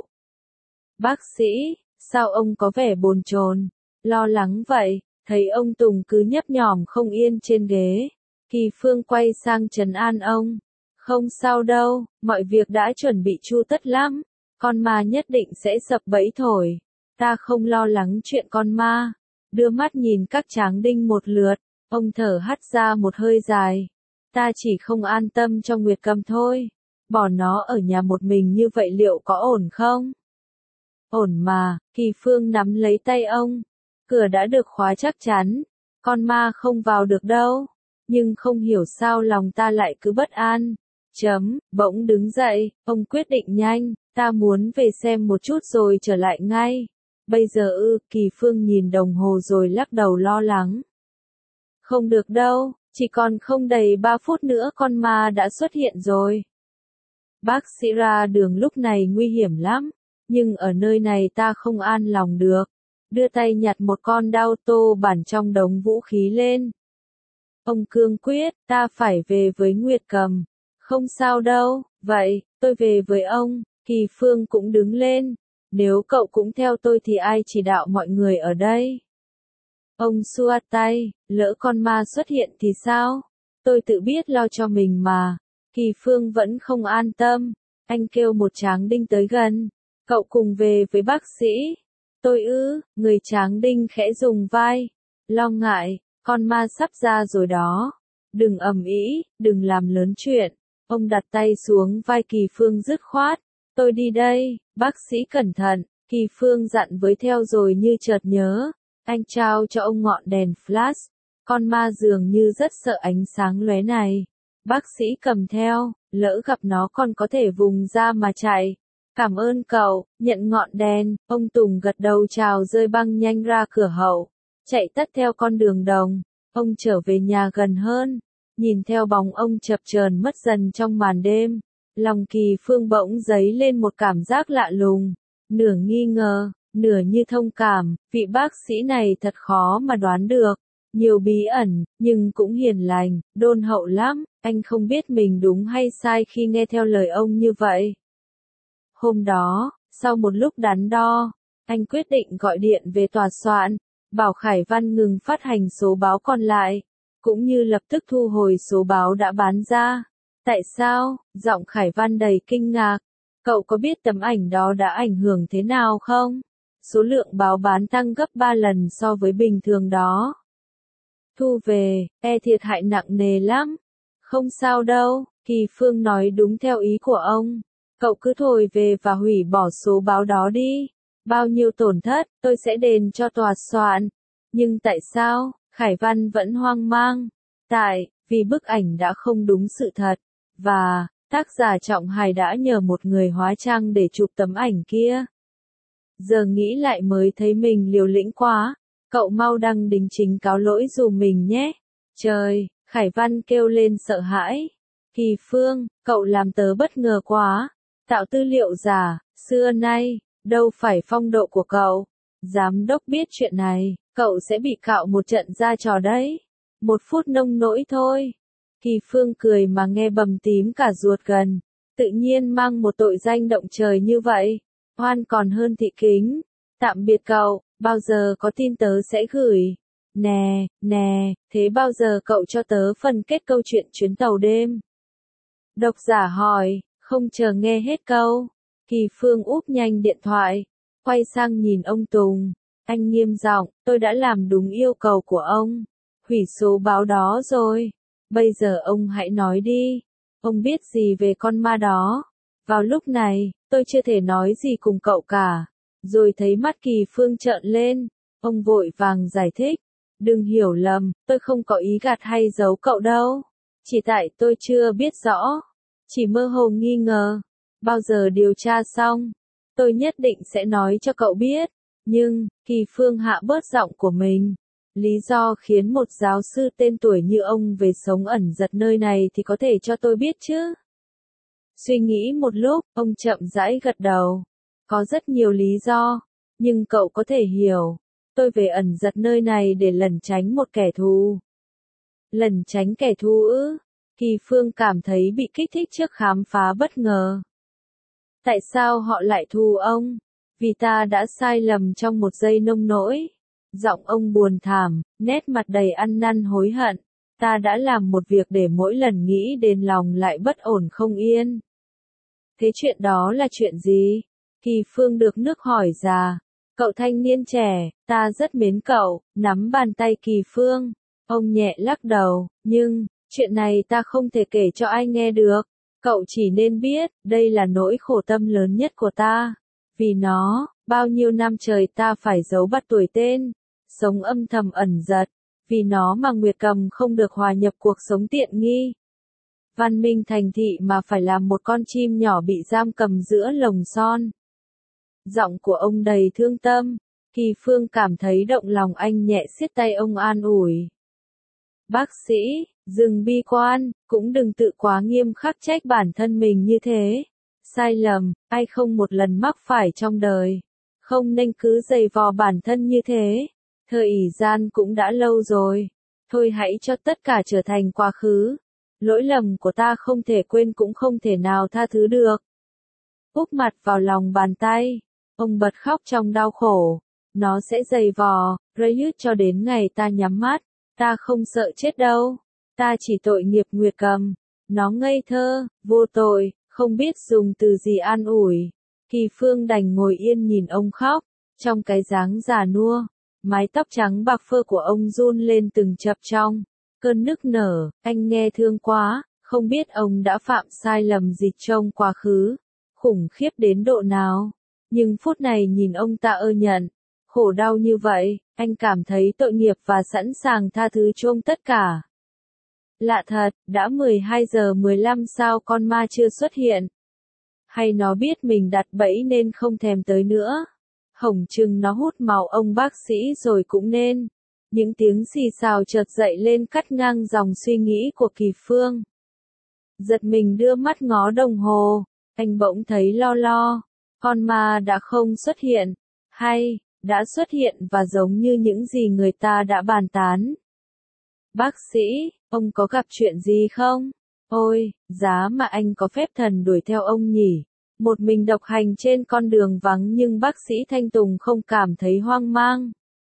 Bác sĩ, sao ông có vẻ bồn chồn, lo lắng vậy? Thấy ông Tùng cứ nhấp nhòm không yên trên ghế. Kỳ Phương quay sang trấn an ông. Không sao đâu, mọi việc đã chuẩn bị chu tất lắm. Con ma nhất định sẽ sập bẫy thổi. Ta không lo lắng chuyện con ma. Đưa mắt nhìn các tráng đinh một lượt, ông thở hắt ra một hơi dài. Ta chỉ không an tâm cho Nguyệt Cầm thôi. Bỏ nó ở nhà một mình như vậy liệu có ổn không? Ổn mà, Kỳ Phương nắm lấy tay ông. Cửa đã được khóa chắc chắn. Con ma không vào được đâu. Nhưng không hiểu sao lòng ta lại cứ bất an. Bỗng đứng dậy, ông quyết định nhanh. Ta muốn về xem một chút rồi trở lại ngay. Bây giờ Kỳ Phương nhìn đồng hồ rồi lắc đầu lo lắng. Không được đâu, chỉ còn không đầy 3 phút nữa con ma đã xuất hiện rồi. Bác sĩ ra đường lúc này nguy hiểm lắm, nhưng ở nơi này ta không an lòng được. Đưa tay nhặt một con đao tô bản trong đống vũ khí lên. Ông cương quyết, ta phải về với Nguyệt Cầm. Không sao đâu, vậy, tôi về với ông. Kỳ Phương cũng đứng lên. Nếu cậu cũng theo tôi thì ai chỉ đạo mọi người ở đây? Ông xua tay, lỡ con ma xuất hiện thì sao? Tôi tự biết lo cho mình mà. Kỳ Phương vẫn không an tâm. Anh kêu một tráng đinh tới gần. Cậu cùng về với bác sĩ. Tôi ư, người tráng đinh khẽ dùng vai. Lo ngại, con ma sắp ra rồi đó. Đừng ầm ĩ, đừng làm lớn chuyện. Ông đặt tay xuống vai Kỳ Phương dứt khoát. Tôi đi đây, bác sĩ cẩn thận. Kỳ Phương dặn với theo rồi như chợt nhớ. Anh trao cho ông ngọn đèn flash. Con ma dường như rất sợ ánh sáng lóe này. Bác sĩ cầm theo, lỡ gặp nó còn có thể vùng ra mà chạy. Cảm ơn cậu, nhận ngọn đèn, ông Tùng gật đầu chào rơi băng nhanh ra cửa hậu. Chạy tất theo con đường đồng, ông trở về nhà gần hơn. Nhìn theo bóng ông chập chờn mất dần trong màn đêm. Lòng Kỳ Phương bỗng dấy lên một cảm giác lạ lùng. Nửa nghi ngờ, nửa như thông cảm, vị bác sĩ này thật khó mà đoán được. Nhiều bí ẩn, nhưng cũng hiền lành, đôn hậu lắm, anh không biết mình đúng hay sai khi nghe theo lời ông như vậy. Hôm đó, sau một lúc đắn đo, anh quyết định gọi điện về tòa soạn, bảo Khải Văn ngừng phát hành số báo còn lại, cũng như lập tức thu hồi số báo đã bán ra. Tại sao? Giọng Khải Văn đầy kinh ngạc. Cậu có biết tấm ảnh đó đã ảnh hưởng thế nào không? Số lượng báo bán tăng gấp 3 lần so với bình thường đó. Thu về, thiệt hại nặng nề lắm. Không sao đâu, Kỳ Phương nói đúng theo ý của ông. Cậu cứ thổi về và hủy bỏ số báo đó đi. Bao nhiêu tổn thất, tôi sẽ đền cho tòa soạn. Nhưng tại sao? Khải Văn vẫn hoang mang. Vì bức ảnh đã không đúng sự thật. Và, tác giả Trọng Hải đã nhờ một người hóa trang để chụp tấm ảnh kia. Giờ nghĩ lại mới thấy mình liều lĩnh quá. Cậu mau đăng đính chính cáo lỗi dùm mình nhé. Trời, Khải Văn kêu lên sợ hãi. Kỳ Phương, cậu làm tớ bất ngờ quá. Tạo tư liệu giả, xưa nay, đâu phải phong độ của cậu. Giám đốc biết chuyện này, cậu sẽ bị cạo một trận ra trò đấy. 1 phút nông nỗi thôi. Kỳ Phương cười mà nghe bầm tím cả ruột gần. Tự nhiên mang một tội danh động trời như vậy. Oan còn hơn thị kính. Tạm biệt cậu, bao giờ có tin tớ sẽ gửi. Nè, thế bao giờ cậu cho tớ phần kết câu chuyện chuyến tàu đêm? Độc giả hỏi, không chờ nghe hết câu. Kỳ Phương úp nhanh điện thoại, quay sang nhìn ông Tùng. Anh nghiêm giọng, tôi đã làm đúng yêu cầu của ông. Hủy số báo đó rồi. Bây giờ ông hãy nói đi. Ông biết gì về con ma đó? Vào lúc này, tôi chưa thể nói gì cùng cậu cả. Rồi thấy mắt Kỳ Phương trợn lên. Ông vội vàng giải thích. Đừng hiểu lầm, tôi không có ý gạt hay giấu cậu đâu. Chỉ tại tôi chưa biết rõ. Chỉ mơ hồ nghi ngờ. Bao giờ điều tra xong, tôi nhất định sẽ nói cho cậu biết. Nhưng, Kỳ Phương hạ bớt giọng của mình. Lý do khiến một giáo sư tên tuổi như ông về sống ẩn giật nơi này thì có thể cho tôi biết chứ? Suy nghĩ một lúc, ông chậm rãi gật đầu. Có rất nhiều lý do, nhưng cậu có thể hiểu. Tôi về ẩn giật nơi này để lẩn tránh một kẻ thù. Lẩn tránh kẻ thù ư? Kỳ Phương cảm thấy bị kích thích trước khám phá bất ngờ. Tại sao họ lại thù ông? Vì ta đã sai lầm trong một giây nông nỗi. Giọng ông buồn thảm, nét mặt đầy ăn năn hối hận. Ta đã làm một việc để mỗi lần nghĩ đến lòng lại bất ổn không yên. Thế chuyện đó là chuyện gì? Kỳ Phương được nước hỏi ra. Cậu thanh niên trẻ, ta rất mến cậu, nắm bàn tay Kỳ Phương. Ông nhẹ lắc đầu, nhưng, chuyện này ta không thể kể cho ai nghe được. Cậu chỉ nên biết, đây là nỗi khổ tâm lớn nhất của ta. Vì nó, bao nhiêu năm trời ta phải giấu bắt tuổi tên, sống âm thầm ẩn giật. Vì nó mà Nguyệt Cầm không được hòa nhập cuộc sống tiện nghi. Văn minh thành thị mà phải làm một con chim nhỏ bị giam cầm giữa lồng son. Giọng của ông đầy thương tâm. Kỳ Phương cảm thấy động lòng anh nhẹ siết tay ông an ủi. Bác sĩ, Dừng bi quan, cũng đừng tự quá nghiêm khắc trách bản thân mình như thế. Sai lầm, ai không một lần mắc phải trong đời. Không nên cứ giày vò bản thân như thế. Thời ỷ gian cũng đã lâu rồi. Thôi hãy cho tất cả trở thành quá khứ. Lỗi lầm của ta không thể quên cũng không thể nào tha thứ được. Úp mặt vào lòng bàn tay. Ông bật khóc trong đau khổ. Nó sẽ giày vò, rơi hứt cho đến ngày ta nhắm mắt. Ta không sợ chết đâu. Ta chỉ tội nghiệp Nguyệt Cầm. Nó ngây thơ, vô tội, không biết dùng từ gì an ủi. Kỳ Phương đành ngồi yên nhìn ông khóc. Trong cái dáng già nua, mái tóc trắng bạc phơ của ông run lên từng chập trong cơn nức nở. Anh nghe thương quá, không biết ông đã phạm sai lầm gì trong quá khứ. Khủng khiếp đến độ nào. Nhưng phút này nhìn ông ta ơ nhận. Khổ đau như vậy, anh cảm thấy tội nghiệp và sẵn sàng tha thứ cho ông tất cả. Lạ thật, đã 12 giờ 15 sao con ma chưa xuất hiện? Hay nó biết mình đặt bẫy nên không thèm tới nữa? Hổng chừng nó hút máu ông bác sĩ rồi cũng nên. Những tiếng xì xào chợt dậy lên cắt ngang dòng suy nghĩ của Kỳ Phương. Giật mình đưa mắt ngó đồng hồ, anh bỗng thấy lo lo. Con ma đã không xuất hiện, hay đã xuất hiện và giống như những gì người ta đã bàn tán. Bác sĩ, ông có gặp chuyện gì không? Ôi, giá mà anh có phép thần đuổi theo ông nhỉ? Một mình độc hành trên con đường vắng nhưng bác sĩ Thanh Tùng không cảm thấy hoang mang.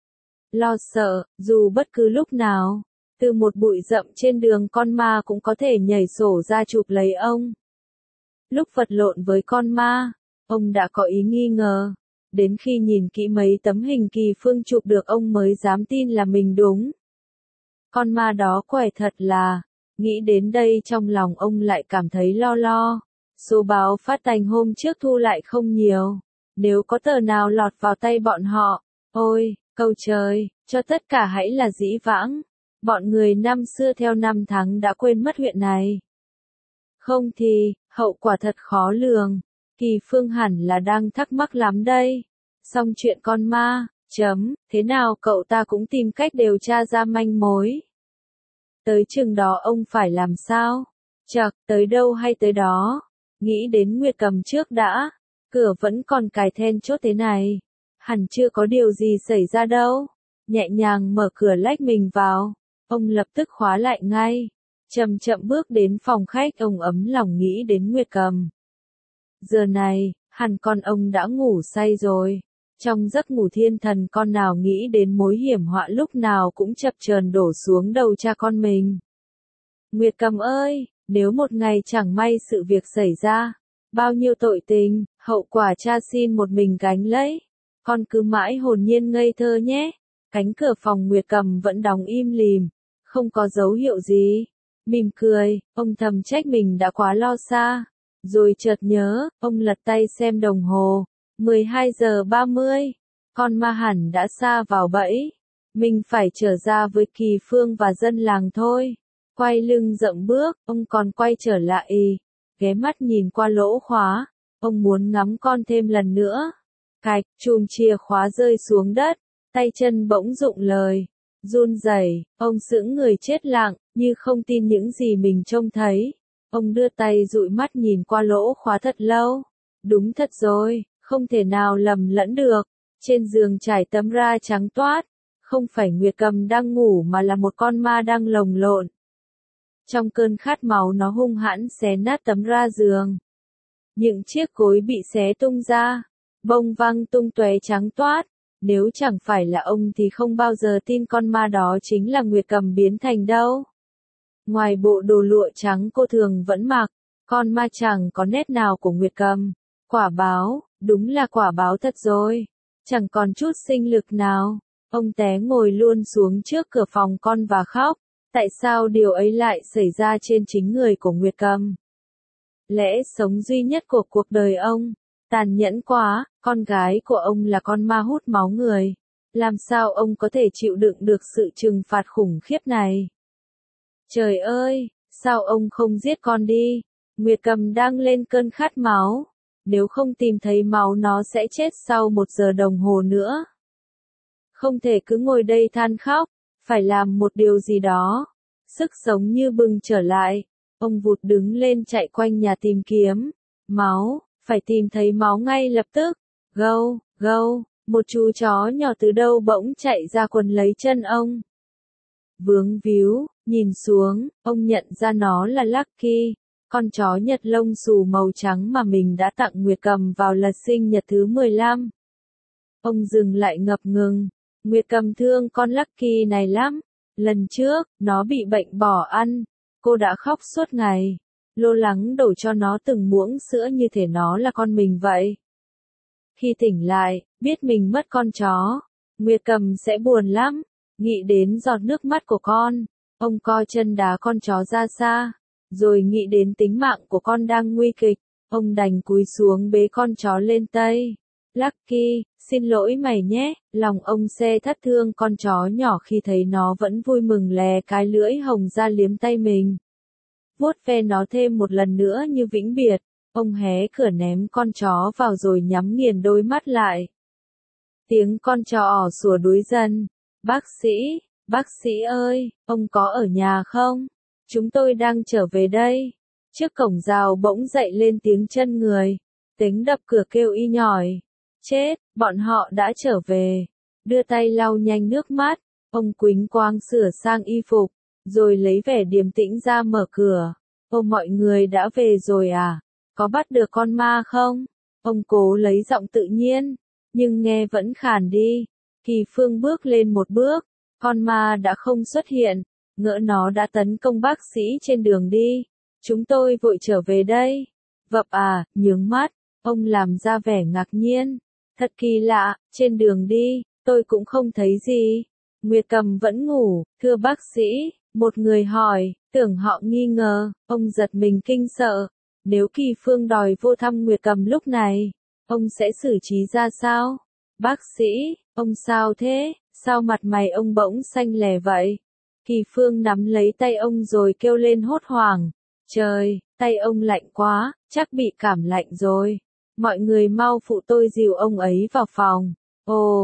Lo sợ, dù bất cứ lúc nào, từ một bụi rậm trên đường con ma cũng có thể nhảy sổ ra chụp lấy ông. Lúc vật lộn với con ma, ông đã có ý nghi ngờ. Đến khi nhìn kỹ mấy tấm hình Kỳ Phương chụp được ông mới dám tin là mình đúng. Con ma đó quẻ thật là, nghĩ đến đây trong lòng ông lại cảm thấy lo lo. Số báo phát hành hôm trước thu lại không nhiều. Nếu có tờ nào lọt vào tay bọn họ, ôi, cầu trời, cho tất cả hãy là dĩ vãng. Bọn người năm xưa theo năm tháng đã quên mất huyện này. Không thì, hậu quả thật khó lường. Kỳ Phương hẳn là đang thắc mắc lắm đây. Xong chuyện con ma, thế nào cậu ta cũng tìm cách điều tra ra manh mối. Tới chừng đó ông phải làm sao? Chậc, tới đâu hay tới đó. Nghĩ đến Nguyệt Cầm trước đã. Cửa vẫn còn cài then chốt thế này. Hẳn chưa có điều gì xảy ra đâu. Nhẹ nhàng mở cửa lách mình vào. Ông lập tức khóa lại ngay. Chậm chậm bước đến phòng khách, ông ấm lòng nghĩ đến Nguyệt Cầm. Giờ này, hẳn con ông đã ngủ say rồi. Trong giấc ngủ thiên thần con nào nghĩ đến mối hiểm họa lúc nào cũng chập chờn đổ xuống đầu cha con mình. Nguyệt Cầm ơi, nếu một ngày chẳng may sự việc xảy ra, bao nhiêu tội tình, hậu quả cha xin một mình gánh lấy. Con cứ mãi hồn nhiên ngây thơ nhé. Cánh cửa phòng Nguyệt Cầm vẫn đóng im lìm, không có dấu hiệu gì. Mỉm cười, ông thầm trách mình đã quá lo xa. Rồi chợt nhớ, ông lật tay xem đồng hồ. 12 giờ 30, con ma hẳn đã sa vào bẫy. Mình phải trở ra với Kỳ Phương và dân làng thôi. Quay lưng dậm bước, ông còn quay trở lại, ghé mắt nhìn qua lỗ khóa. Ông muốn ngắm con thêm lần nữa. Cạch, chùm chìa khóa rơi xuống đất, tay chân bỗng rụng lời. Run rẩy, ông sững người chết lặng, như không tin những gì mình trông thấy. Ông đưa tay dụi mắt nhìn qua lỗ khóa thật lâu. Đúng thật rồi, không thể nào lầm lẫn được. Trên giường trải tấm ra trắng toát. Không phải Nguyệt Cầm đang ngủ mà là một con ma đang lồng lộn. Trong cơn khát máu nó hung hãn xé nát tấm ra giường. Những chiếc gối bị xé tung ra, bông văng tung tóe trắng toát. Nếu chẳng phải là ông thì không bao giờ tin con ma đó chính là Nguyệt Cầm biến thành đâu. Ngoài bộ đồ lụa trắng cô thường vẫn mặc, con ma chẳng có nét nào của Nguyệt Cầm. Quả báo, đúng là quả báo thật rồi. Chẳng còn chút sinh lực nào. Ông té ngồi luôn xuống trước cửa phòng con và khóc. Tại sao điều ấy lại xảy ra trên chính người của Nguyệt Cầm? Lẽ sống duy nhất của cuộc đời ông. Tàn nhẫn quá, con gái của ông là con ma hút máu người. Làm sao ông có thể chịu đựng được sự trừng phạt khủng khiếp này? Trời ơi, sao ông không giết con đi? Nguyệt Cầm đang lên cơn khát máu. Nếu không tìm thấy máu nó sẽ chết sau 1 giờ đồng hồ nữa. Không thể cứ ngồi đây than khóc, phải làm một điều gì đó. sức sống như bừng trở lại. Ông vụt đứng lên chạy quanh nhà tìm kiếm. Máu, phải tìm thấy máu ngay lập tức. Gâu, gâu, một chú chó nhỏ từ đâu bỗng chạy ra quần lấy chân ông. Vướng víu, nhìn xuống, ông nhận ra nó là Lucky, con chó Nhật lông xù màu trắng mà mình đã tặng Nguyệt Cầm vào lần sinh nhật thứ 15. Ông dừng lại ngập ngừng. Nguyệt Cầm thương con Lucky này lắm. Lần trước, nó bị bệnh bỏ ăn. Cô đã khóc suốt ngày. Lo lắng đổ cho nó từng muỗng sữa như thể nó là con mình vậy. Khi tỉnh lại, biết mình mất con chó, Nguyệt Cầm sẽ buồn lắm. Nghĩ đến giọt nước mắt của con, ông co chân đá con chó ra xa. Rồi nghĩ đến tính mạng của con đang nguy kịch, ông đành cúi xuống bế con chó lên tay. Lucky, xin lỗi mày nhé, lòng ông se thắt thương con chó nhỏ khi thấy nó vẫn vui mừng lè cái lưỡi hồng ra liếm tay mình. Vuốt ve nó thêm một lần nữa như vĩnh biệt, ông hé cửa ném con chó vào rồi nhắm nghiền đôi mắt lại. Tiếng con chó ỏ sủa đuối dần. Bác sĩ ơi, ông có ở nhà không? Chúng tôi đang trở về đây. Trước cổng rào bỗng dậy lên tiếng chân người. Tiếng đập cửa kêu y nhỏi. Chết, bọn họ đã trở về. Đưa tay lau nhanh nước mắt, ông quýnh quáng sửa sang y phục, rồi lấy vẻ điềm tĩnh ra mở cửa. Ô mọi người đã về rồi à? Có bắt được con ma không? Ông cố lấy giọng tự nhiên, nhưng nghe vẫn khàn đi. Kỳ Phương bước lên một bước, con ma đã không xuất hiện, ngỡ nó đã tấn công bác sĩ trên đường đi. Chúng tôi vội trở về đây. Vập à, nhướng mắt, ông làm ra vẻ ngạc nhiên. Thật kỳ lạ, trên đường đi, tôi cũng không thấy gì. Nguyệt Cầm vẫn ngủ, thưa bác sĩ, một người hỏi, tưởng họ nghi ngờ, ông giật mình kinh sợ. Nếu Kỳ Phương đòi vô thăm Nguyệt Cầm lúc này, ông sẽ xử trí ra sao? Bác sĩ, ông sao thế? Sao mặt mày ông bỗng xanh lè vậy? Kỳ Phương nắm lấy tay ông rồi kêu lên hốt hoảng. Trời, tay ông lạnh quá, chắc bị cảm lạnh rồi. Mọi người mau phụ tôi dìu ông ấy vào phòng. Ồ,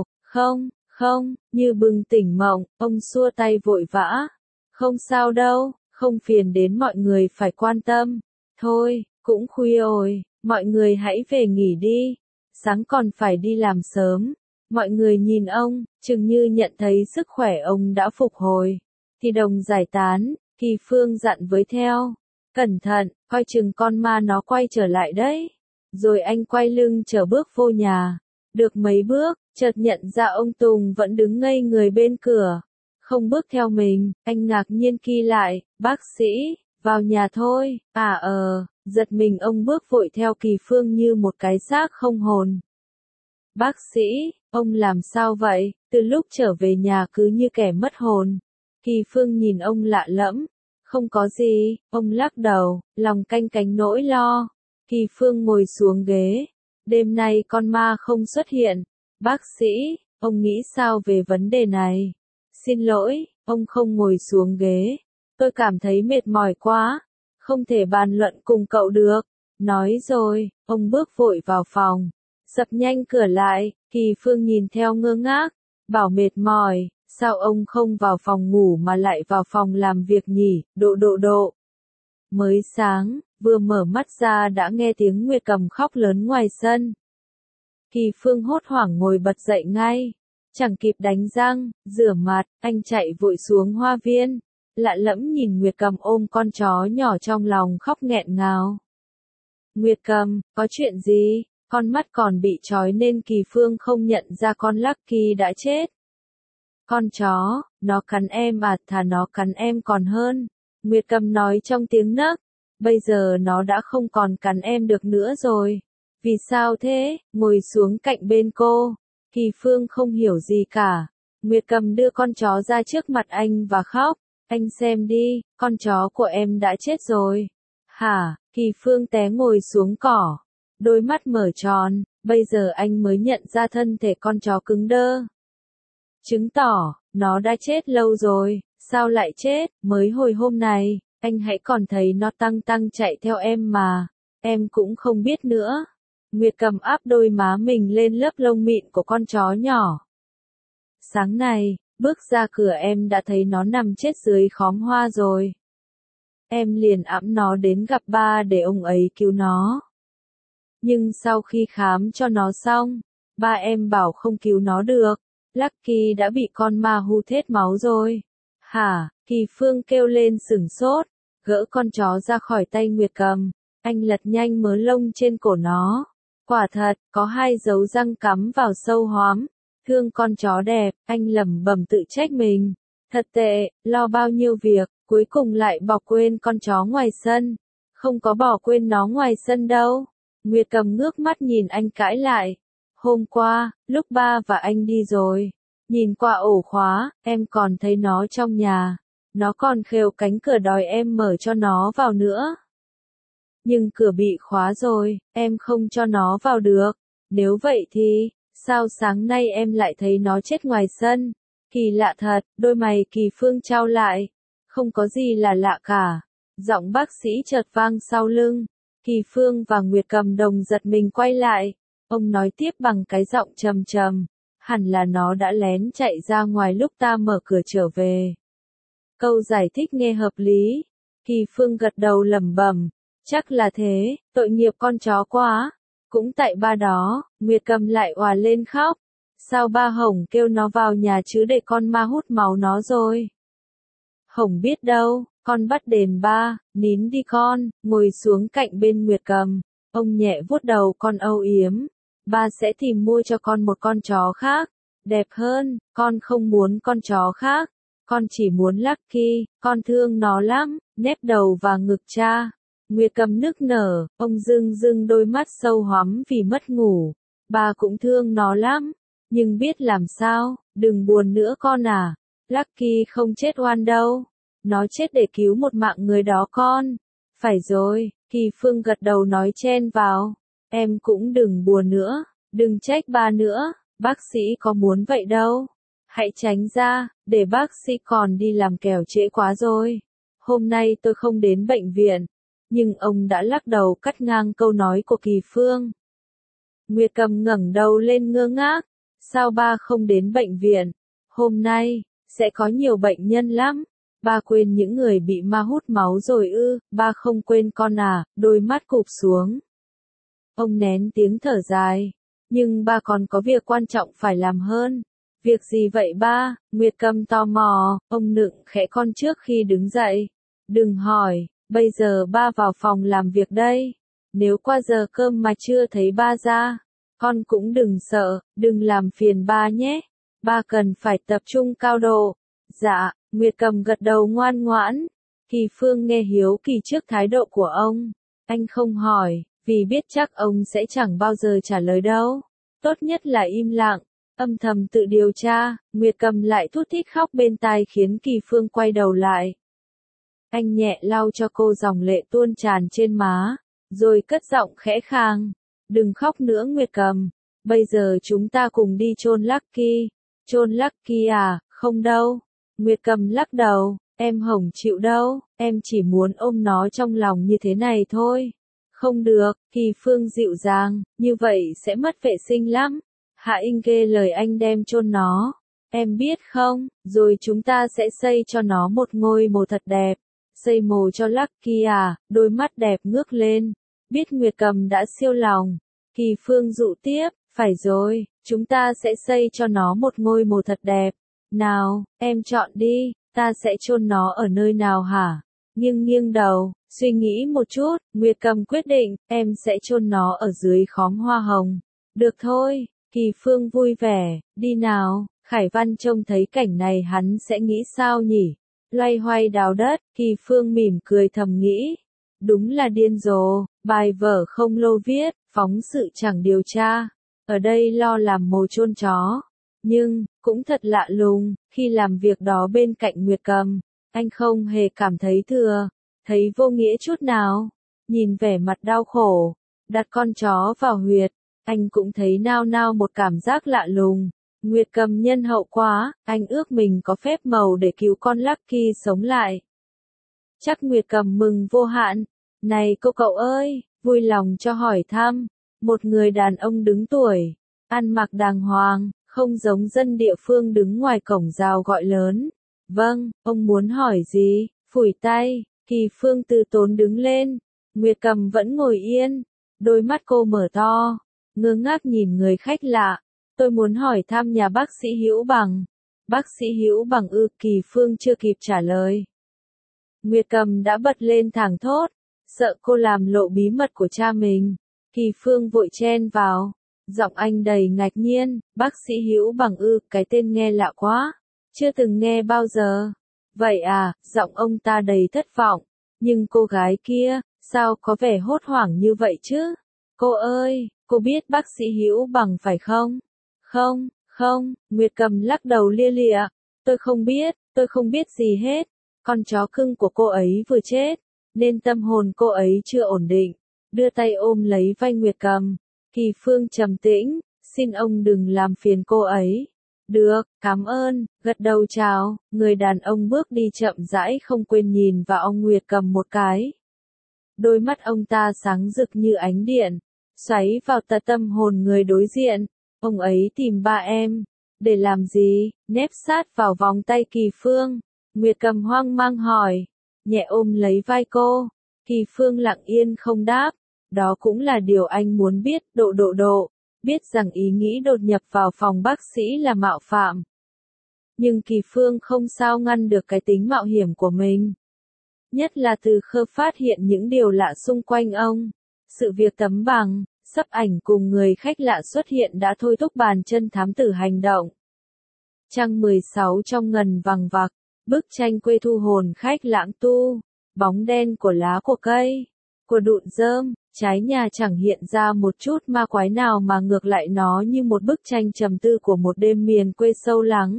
không, như bừng tỉnh mộng, ông xua tay vội vã. Không sao đâu, không phiền đến mọi người phải quan tâm. Thôi, cũng khuya rồi, mọi người hãy về nghỉ đi. Sáng còn phải đi làm sớm. Mọi người nhìn ông, chừng như nhận thấy sức khỏe ông đã phục hồi. Thì đồng giải tán, Kỳ Phương dặn với theo. Cẩn thận, coi chừng con ma nó quay trở lại đấy. Rồi anh quay lưng trở bước vô nhà. Được mấy bước, chợt nhận ra ông Tùng vẫn đứng ngây người bên cửa. Không bước theo mình, anh ngạc nhiên ki lại, bác sĩ, vào nhà thôi. Giật mình ông bước vội theo Kỳ Phương như một cái xác không hồn. Bác sĩ, ông làm sao vậy? Từ lúc trở về nhà cứ như kẻ mất hồn. Kỳ Phương nhìn ông lạ lẫm. Không có gì, ông lắc đầu, lòng canh cánh nỗi lo. Kỳ Phương ngồi xuống ghế. Đêm nay con ma không xuất hiện. Bác sĩ, ông nghĩ sao về vấn đề này? Xin lỗi, ông không ngồi xuống ghế. Tôi cảm thấy mệt mỏi quá. Không thể bàn luận cùng cậu được. Nói rồi, ông bước vội vào phòng. Sập nhanh cửa lại, Kỳ Phương nhìn theo ngơ ngác. Bảo mệt mỏi, sao ông không vào phòng ngủ mà lại vào phòng làm việc nhỉ? Độ. Mới sáng, vừa mở mắt ra đã nghe tiếng Nguyệt Cầm khóc lớn ngoài sân. Kỳ Phương hốt hoảng ngồi bật dậy ngay. Chẳng kịp đánh răng, rửa mặt, anh chạy vội xuống hoa viên. Lạ lẫm nhìn Nguyệt Cầm ôm con chó nhỏ trong lòng khóc nghẹn ngào. Nguyệt Cầm, có chuyện gì? Con mắt còn bị trói nên Kỳ Phương không nhận ra con Lucky đã chết. Con chó, nó cắn em à, thà nó cắn em còn hơn. Nguyệt Cầm nói trong tiếng nấc. Bây giờ nó đã không còn cắn em được nữa rồi. Vì sao thế? Ngồi xuống cạnh bên cô. Kỳ Phương không hiểu gì cả. Nguyệt Cầm đưa con chó ra trước mặt anh và khóc. Anh xem đi, con chó của em đã chết rồi. Hả? Kỳ Phương té ngồi xuống cỏ. Đôi mắt mở tròn, bây giờ anh mới nhận ra thân thể con chó cứng đơ. Chứng tỏ, nó đã chết lâu rồi. Sao lại chết? Mới hồi hôm này, anh hãy còn thấy nó tăng chạy theo em mà. Em cũng không biết nữa. Nguyệt Cầm áp đôi má mình lên lớp lông mịn của con chó nhỏ. Sáng này, Bước ra cửa em đã thấy nó nằm chết dưới khóm hoa rồi. Em liền ẵm nó đến gặp ba để ông ấy cứu nó. Nhưng sau khi khám cho nó xong, ba em bảo không cứu nó được. Lucky đã bị con ma hút hết máu rồi. Hả? Kỳ Phương kêu lên sửng sốt, gỡ con chó ra khỏi tay Nguyệt Cầm. Anh lật nhanh mớ lông trên cổ nó. Quả thật, có 2 dấu răng cắm vào sâu hoắm. Thương con chó đẹp, anh lẩm bẩm tự trách mình. Thật tệ, lo bao nhiêu việc, cuối cùng lại bỏ quên con chó ngoài sân. Không có bỏ quên nó ngoài sân đâu. Nguyệt Cầm ngước mắt nhìn anh cãi lại. Hôm qua, lúc ba và anh đi rồi, nhìn qua ổ khóa, em còn thấy nó trong nhà. Nó còn khều cánh cửa đòi em mở cho nó vào nữa. Nhưng cửa bị khóa rồi, em không cho nó vào được. Nếu vậy thì, sao sáng nay em lại thấy nó chết ngoài sân? Kỳ lạ thật, đôi mày Kỳ Phương chau lại. Không có gì là lạ cả. Giọng bác sĩ chợt vang sau lưng. Kỳ Phương và Nguyệt Cầm đồng giật mình quay lại. Ông nói tiếp bằng cái giọng trầm trầm. Hẳn là nó đã lén chạy ra ngoài lúc ta mở cửa trở về. Câu giải thích nghe hợp lý. Kỳ Phương gật đầu lẩm bẩm. Chắc là thế, tội nghiệp con chó quá. Cũng tại ba đó, Nguyệt Cầm lại òa lên khóc. Sao ba Hồng kêu nó vào nhà chứ để con ma hút máu nó rồi? Hồng biết đâu, con bắt đền ba, nín đi con, ngồi xuống cạnh bên Nguyệt Cầm. Ông nhẹ vuốt đầu con âu yếm. Ba sẽ tìm mua cho con một con chó khác, đẹp hơn, con không muốn con chó khác. Con chỉ muốn Lucky, con thương nó lắm, nép đầu vào ngực cha. Nguyệt Cầm nức nở, ông rưng rưng đôi mắt sâu hoắm vì mất ngủ. Ba cũng thương nó lắm, nhưng biết làm sao, đừng buồn nữa con à. Lucky không chết oan đâu, nó chết để cứu một mạng người đó con. Phải rồi, Kỳ Phương gật đầu nói chen vào. Em cũng đừng buồn nữa, đừng trách ba nữa, bác sĩ có muốn vậy đâu. Hãy tránh ra, để bác sĩ còn đi làm kẻo trễ quá rồi. Hôm nay tôi không đến bệnh viện. Nhưng ông đã lắc đầu cắt ngang câu nói của Kỳ Phương. Nguyệt Cầm ngẩng đầu lên ngơ ngác. Sao ba không đến bệnh viện? Hôm nay, sẽ có nhiều bệnh nhân lắm. Ba quên những người bị ma hút máu rồi ư? Ba không quên con à? Đôi mắt cụp xuống. Ông nén tiếng thở dài. Nhưng ba còn có việc quan trọng phải làm hơn. Việc gì vậy ba? Nguyệt Cầm tò mò. Ông nựng khẽ con trước khi đứng dậy. Đừng hỏi. Bây giờ ba vào phòng làm việc đây. Nếu qua giờ cơm mà chưa thấy ba ra, con cũng đừng sợ, đừng làm phiền ba nhé. Ba cần phải tập trung cao độ. Dạ, Nguyệt Cầm gật đầu ngoan ngoãn. Kỳ Phương nghe hiếu kỳ trước thái độ của ông. Anh không hỏi, vì biết chắc ông sẽ chẳng bao giờ trả lời đâu. Tốt nhất là im lặng, âm thầm tự điều tra. Nguyệt Cầm lại thút thít khóc bên tai khiến Kỳ Phương quay đầu lại. Anh nhẹ lau cho cô dòng lệ tuôn tràn trên má, rồi cất giọng khẽ khàng. Đừng khóc nữa Nguyệt Cầm, bây giờ chúng ta cùng đi chôn Lucky. Chôn Lucky à, không đâu. Nguyệt Cầm lắc đầu, em không chịu đâu, em chỉ muốn ôm nó trong lòng như thế này thôi. Không được, Kỳ Phương dịu dàng, như vậy sẽ mất vệ sinh lắm. Hạ Inh ghê lời anh đem chôn nó. Em biết không, rồi chúng ta sẽ xây cho nó một ngôi mộ thật đẹp. Xây mồ cho Lucky à, đôi mắt đẹp ngước lên. Biết Nguyệt Cầm đã siêu lòng. Kỳ Phương dụ tiếp, phải rồi, chúng ta sẽ xây cho nó một ngôi mộ thật đẹp. Nào, em chọn đi, ta sẽ chôn nó ở nơi nào hả? Nghiêng nghiêng đầu, suy nghĩ một chút, Nguyệt Cầm quyết định, em sẽ chôn nó ở dưới khóm hoa hồng. Được thôi, Kỳ Phương vui vẻ, đi nào. Khải Văn trông thấy cảnh này hắn sẽ nghĩ sao nhỉ? Loay hoay đào đất, Kỳ Phương mỉm cười thầm nghĩ. Đúng là điên rồ, bài vở không lô viết, phóng sự chẳng điều tra. Ở đây lo làm mồ chôn chó. Nhưng, cũng thật lạ lùng, khi làm việc đó bên cạnh Nguyệt Cầm, anh không hề cảm thấy thừa, thấy vô nghĩa chút nào. Nhìn vẻ mặt đau khổ, đặt con chó vào huyệt, anh cũng thấy nao nao một cảm giác lạ lùng. Nguyệt Cầm nhân hậu quá, anh ước mình có phép màu để cứu con Lucky sống lại. Chắc Nguyệt Cầm mừng vô hạn. Này cô cậu ơi, vui lòng cho hỏi thăm. Một người đàn ông đứng tuổi, ăn mặc đàng hoàng, không giống dân địa phương đứng ngoài cổng rào gọi lớn. Vâng, ông muốn hỏi gì? Phủi tay, Kỳ Phương từ tốn đứng lên. Nguyệt Cầm vẫn ngồi yên, đôi mắt cô mở to, ngơ ngác nhìn người khách lạ. Tôi muốn hỏi thăm nhà bác sĩ Hữu Bằng. Bác sĩ Hữu Bằng ư? Kỳ Phương chưa kịp trả lời. Nguyệt Cầm đã bật lên thảng thốt, sợ cô làm lộ bí mật của cha mình. Kỳ Phương vội chen vào, giọng anh đầy ngạc nhiên. Bác sĩ Hữu Bằng ư? Cái tên nghe lạ quá, chưa từng nghe bao giờ. Vậy à? Giọng ông ta đầy thất vọng. Nhưng cô gái kia, sao có vẻ hốt hoảng như vậy chứ? Cô ơi, cô biết bác sĩ Hữu Bằng phải không? Không, không, Nguyệt Cầm lắc đầu lia lịa. Tôi không biết gì hết. Con chó cưng của cô ấy vừa chết, nên tâm hồn cô ấy chưa ổn định. Đưa tay ôm lấy vai Nguyệt Cầm. Kỳ Phương trầm tĩnh, xin ông đừng làm phiền cô ấy. Được, cảm ơn, gật đầu chào. Người đàn ông bước đi chậm rãi không quên nhìn vào ông Nguyệt Cầm một cái. Đôi mắt ông ta sáng rực như ánh điện, xoáy vào tận tâm hồn người đối diện. Ông ấy tìm ba em, để làm gì? Nép sát vào vòng tay Kỳ Phương. Nguyệt Cầm hoang mang hỏi, nhẹ ôm lấy vai cô. Kỳ Phương lặng yên không đáp. Đó cũng là điều anh muốn biết. Độ. Biết rằng ý nghĩ đột nhập vào phòng bác sĩ là mạo phạm. Nhưng Kỳ Phương không sao ngăn được cái tính mạo hiểm của mình. Nhất là từ khơ phát hiện những điều lạ xung quanh ông. Sự việc tấm bằng, sắp ảnh cùng người khách lạ xuất hiện đã thôi thúc bàn chân thám tử hành động. Trang 16 trong ngần vằng vặc, bức tranh quê thu hồn khách lãng tu, bóng đen của lá của cây, của đụn rơm, trái nhà chẳng hiện ra một chút ma quái nào mà ngược lại nó như một bức tranh trầm tư của một đêm miền quê sâu lắng.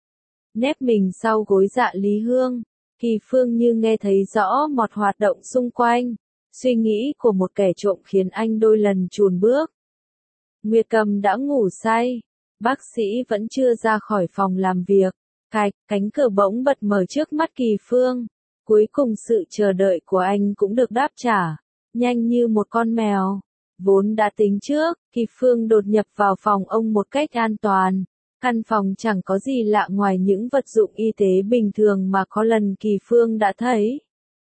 Nép mình sau gối Dạ Lý Hương, Kỳ Phương như nghe thấy rõ một hoạt động xung quanh. Suy nghĩ của một kẻ trộm khiến anh đôi lần chùn bước. Nguyệt Cầm đã ngủ say. Bác sĩ vẫn chưa ra khỏi phòng làm việc. Cánh cửa bỗng bật mở trước mắt Kỳ Phương. Cuối cùng sự chờ đợi của anh cũng được đáp trả. Nhanh như một con mèo. Vốn đã tính trước, Kỳ Phương đột nhập vào phòng ông một cách an toàn. Căn phòng chẳng có gì lạ ngoài những vật dụng y tế bình thường mà có lần Kỳ Phương đã thấy.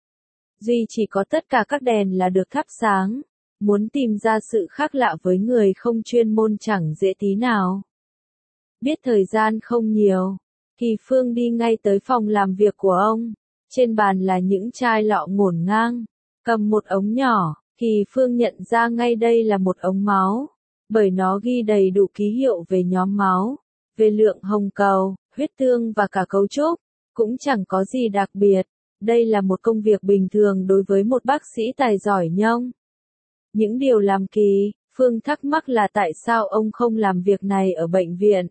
Duy chỉ có tất cả các đèn là được thắp sáng. Muốn tìm ra sự khác lạ với người không chuyên môn chẳng dễ tí nào. Biết thời gian không nhiều, Kỳ Phương đi ngay tới phòng làm việc của ông. Trên bàn là những chai lọ ngổn ngang. Cầm một ống nhỏ, Kỳ Phương nhận ra ngay đây là một ống máu. Bởi nó ghi đầy đủ ký hiệu về nhóm máu, về lượng hồng cầu, huyết tương và cả cấu trúc. Cũng chẳng có gì đặc biệt. Đây là một công việc bình thường đối với một bác sĩ tài giỏi nhông. Những điều làm Kỳ Phương thắc mắc là tại sao ông không làm việc này ở bệnh viện.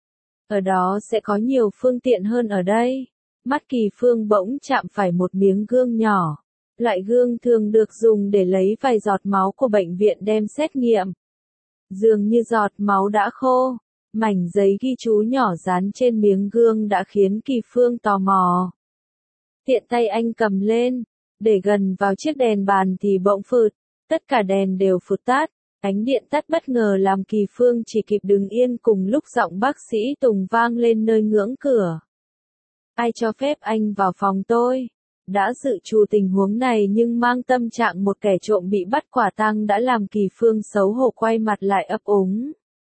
Ở đó sẽ có nhiều phương tiện hơn ở đây. Mắt Kỳ Phương bỗng chạm phải một miếng gương nhỏ. Loại gương thường được dùng để lấy vài giọt máu của bệnh viện đem xét nghiệm. Dường như giọt máu đã khô. Mảnh giấy ghi chú nhỏ dán trên miếng gương đã khiến Kỳ Phương tò mò. Tiện tay anh cầm lên, để gần vào chiếc đèn bàn thì bỗng phụt, tất cả đèn đều phụt tắt. Ánh điện tắt bất ngờ làm Kỳ Phương chỉ kịp đứng yên cùng lúc giọng bác sĩ Tùng vang lên nơi ngưỡng cửa. Ai cho phép anh vào phòng tôi? Đã dự trù tình huống này nhưng mang tâm trạng một kẻ trộm bị bắt quả tang đã làm Kỳ Phương xấu hổ quay mặt lại ấp úng.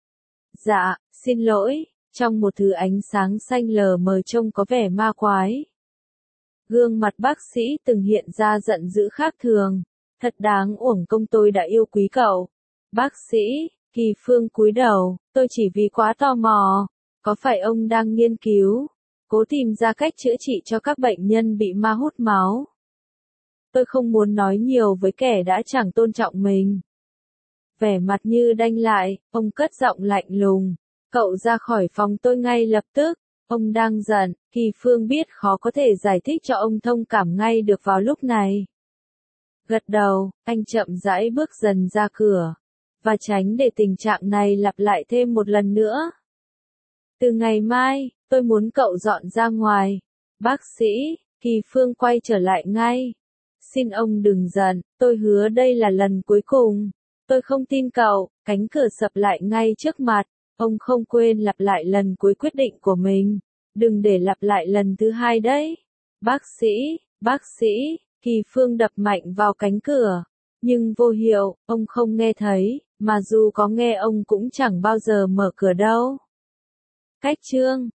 Dạ, xin lỗi, trong một thứ ánh sáng xanh lờ mờ trông có vẻ ma quái. Gương mặt bác sĩ từng hiện ra giận dữ khác thường. Thật đáng uổng công tôi đã yêu quý cậu. Bác sĩ, Kỳ Phương cúi đầu, tôi chỉ vì quá tò mò. Có phải ông đang nghiên cứu, cố tìm ra cách chữa trị cho các bệnh nhân bị ma hút máu? Tôi không muốn nói nhiều với kẻ đã chẳng tôn trọng mình. Vẻ mặt như đanh lại, ông cất giọng lạnh lùng. Cậu ra khỏi phòng tôi ngay lập tức. Ông đang giận, Kỳ Phương biết khó có thể giải thích cho ông thông cảm ngay được vào lúc này. Gật đầu, anh chậm rãi bước dần ra cửa. Và tránh để tình trạng này lặp lại thêm một lần nữa. Từ ngày mai, tôi muốn cậu dọn ra ngoài. Bác sĩ, Kỳ Phương quay trở lại ngay. Xin ông đừng giận, tôi hứa đây là lần cuối cùng. Tôi không tin cậu. Cánh cửa sập lại ngay trước mặt. ông không quên lặp lại lần cuối quyết định của mình. Đừng để lặp lại lần thứ hai đấy. Bác sĩ, Kỳ Phương đập mạnh vào cánh cửa. Nhưng vô hiệu, ông không nghe thấy, mà dù có nghe ông cũng chẳng bao giờ mở cửa đâu. Cách chương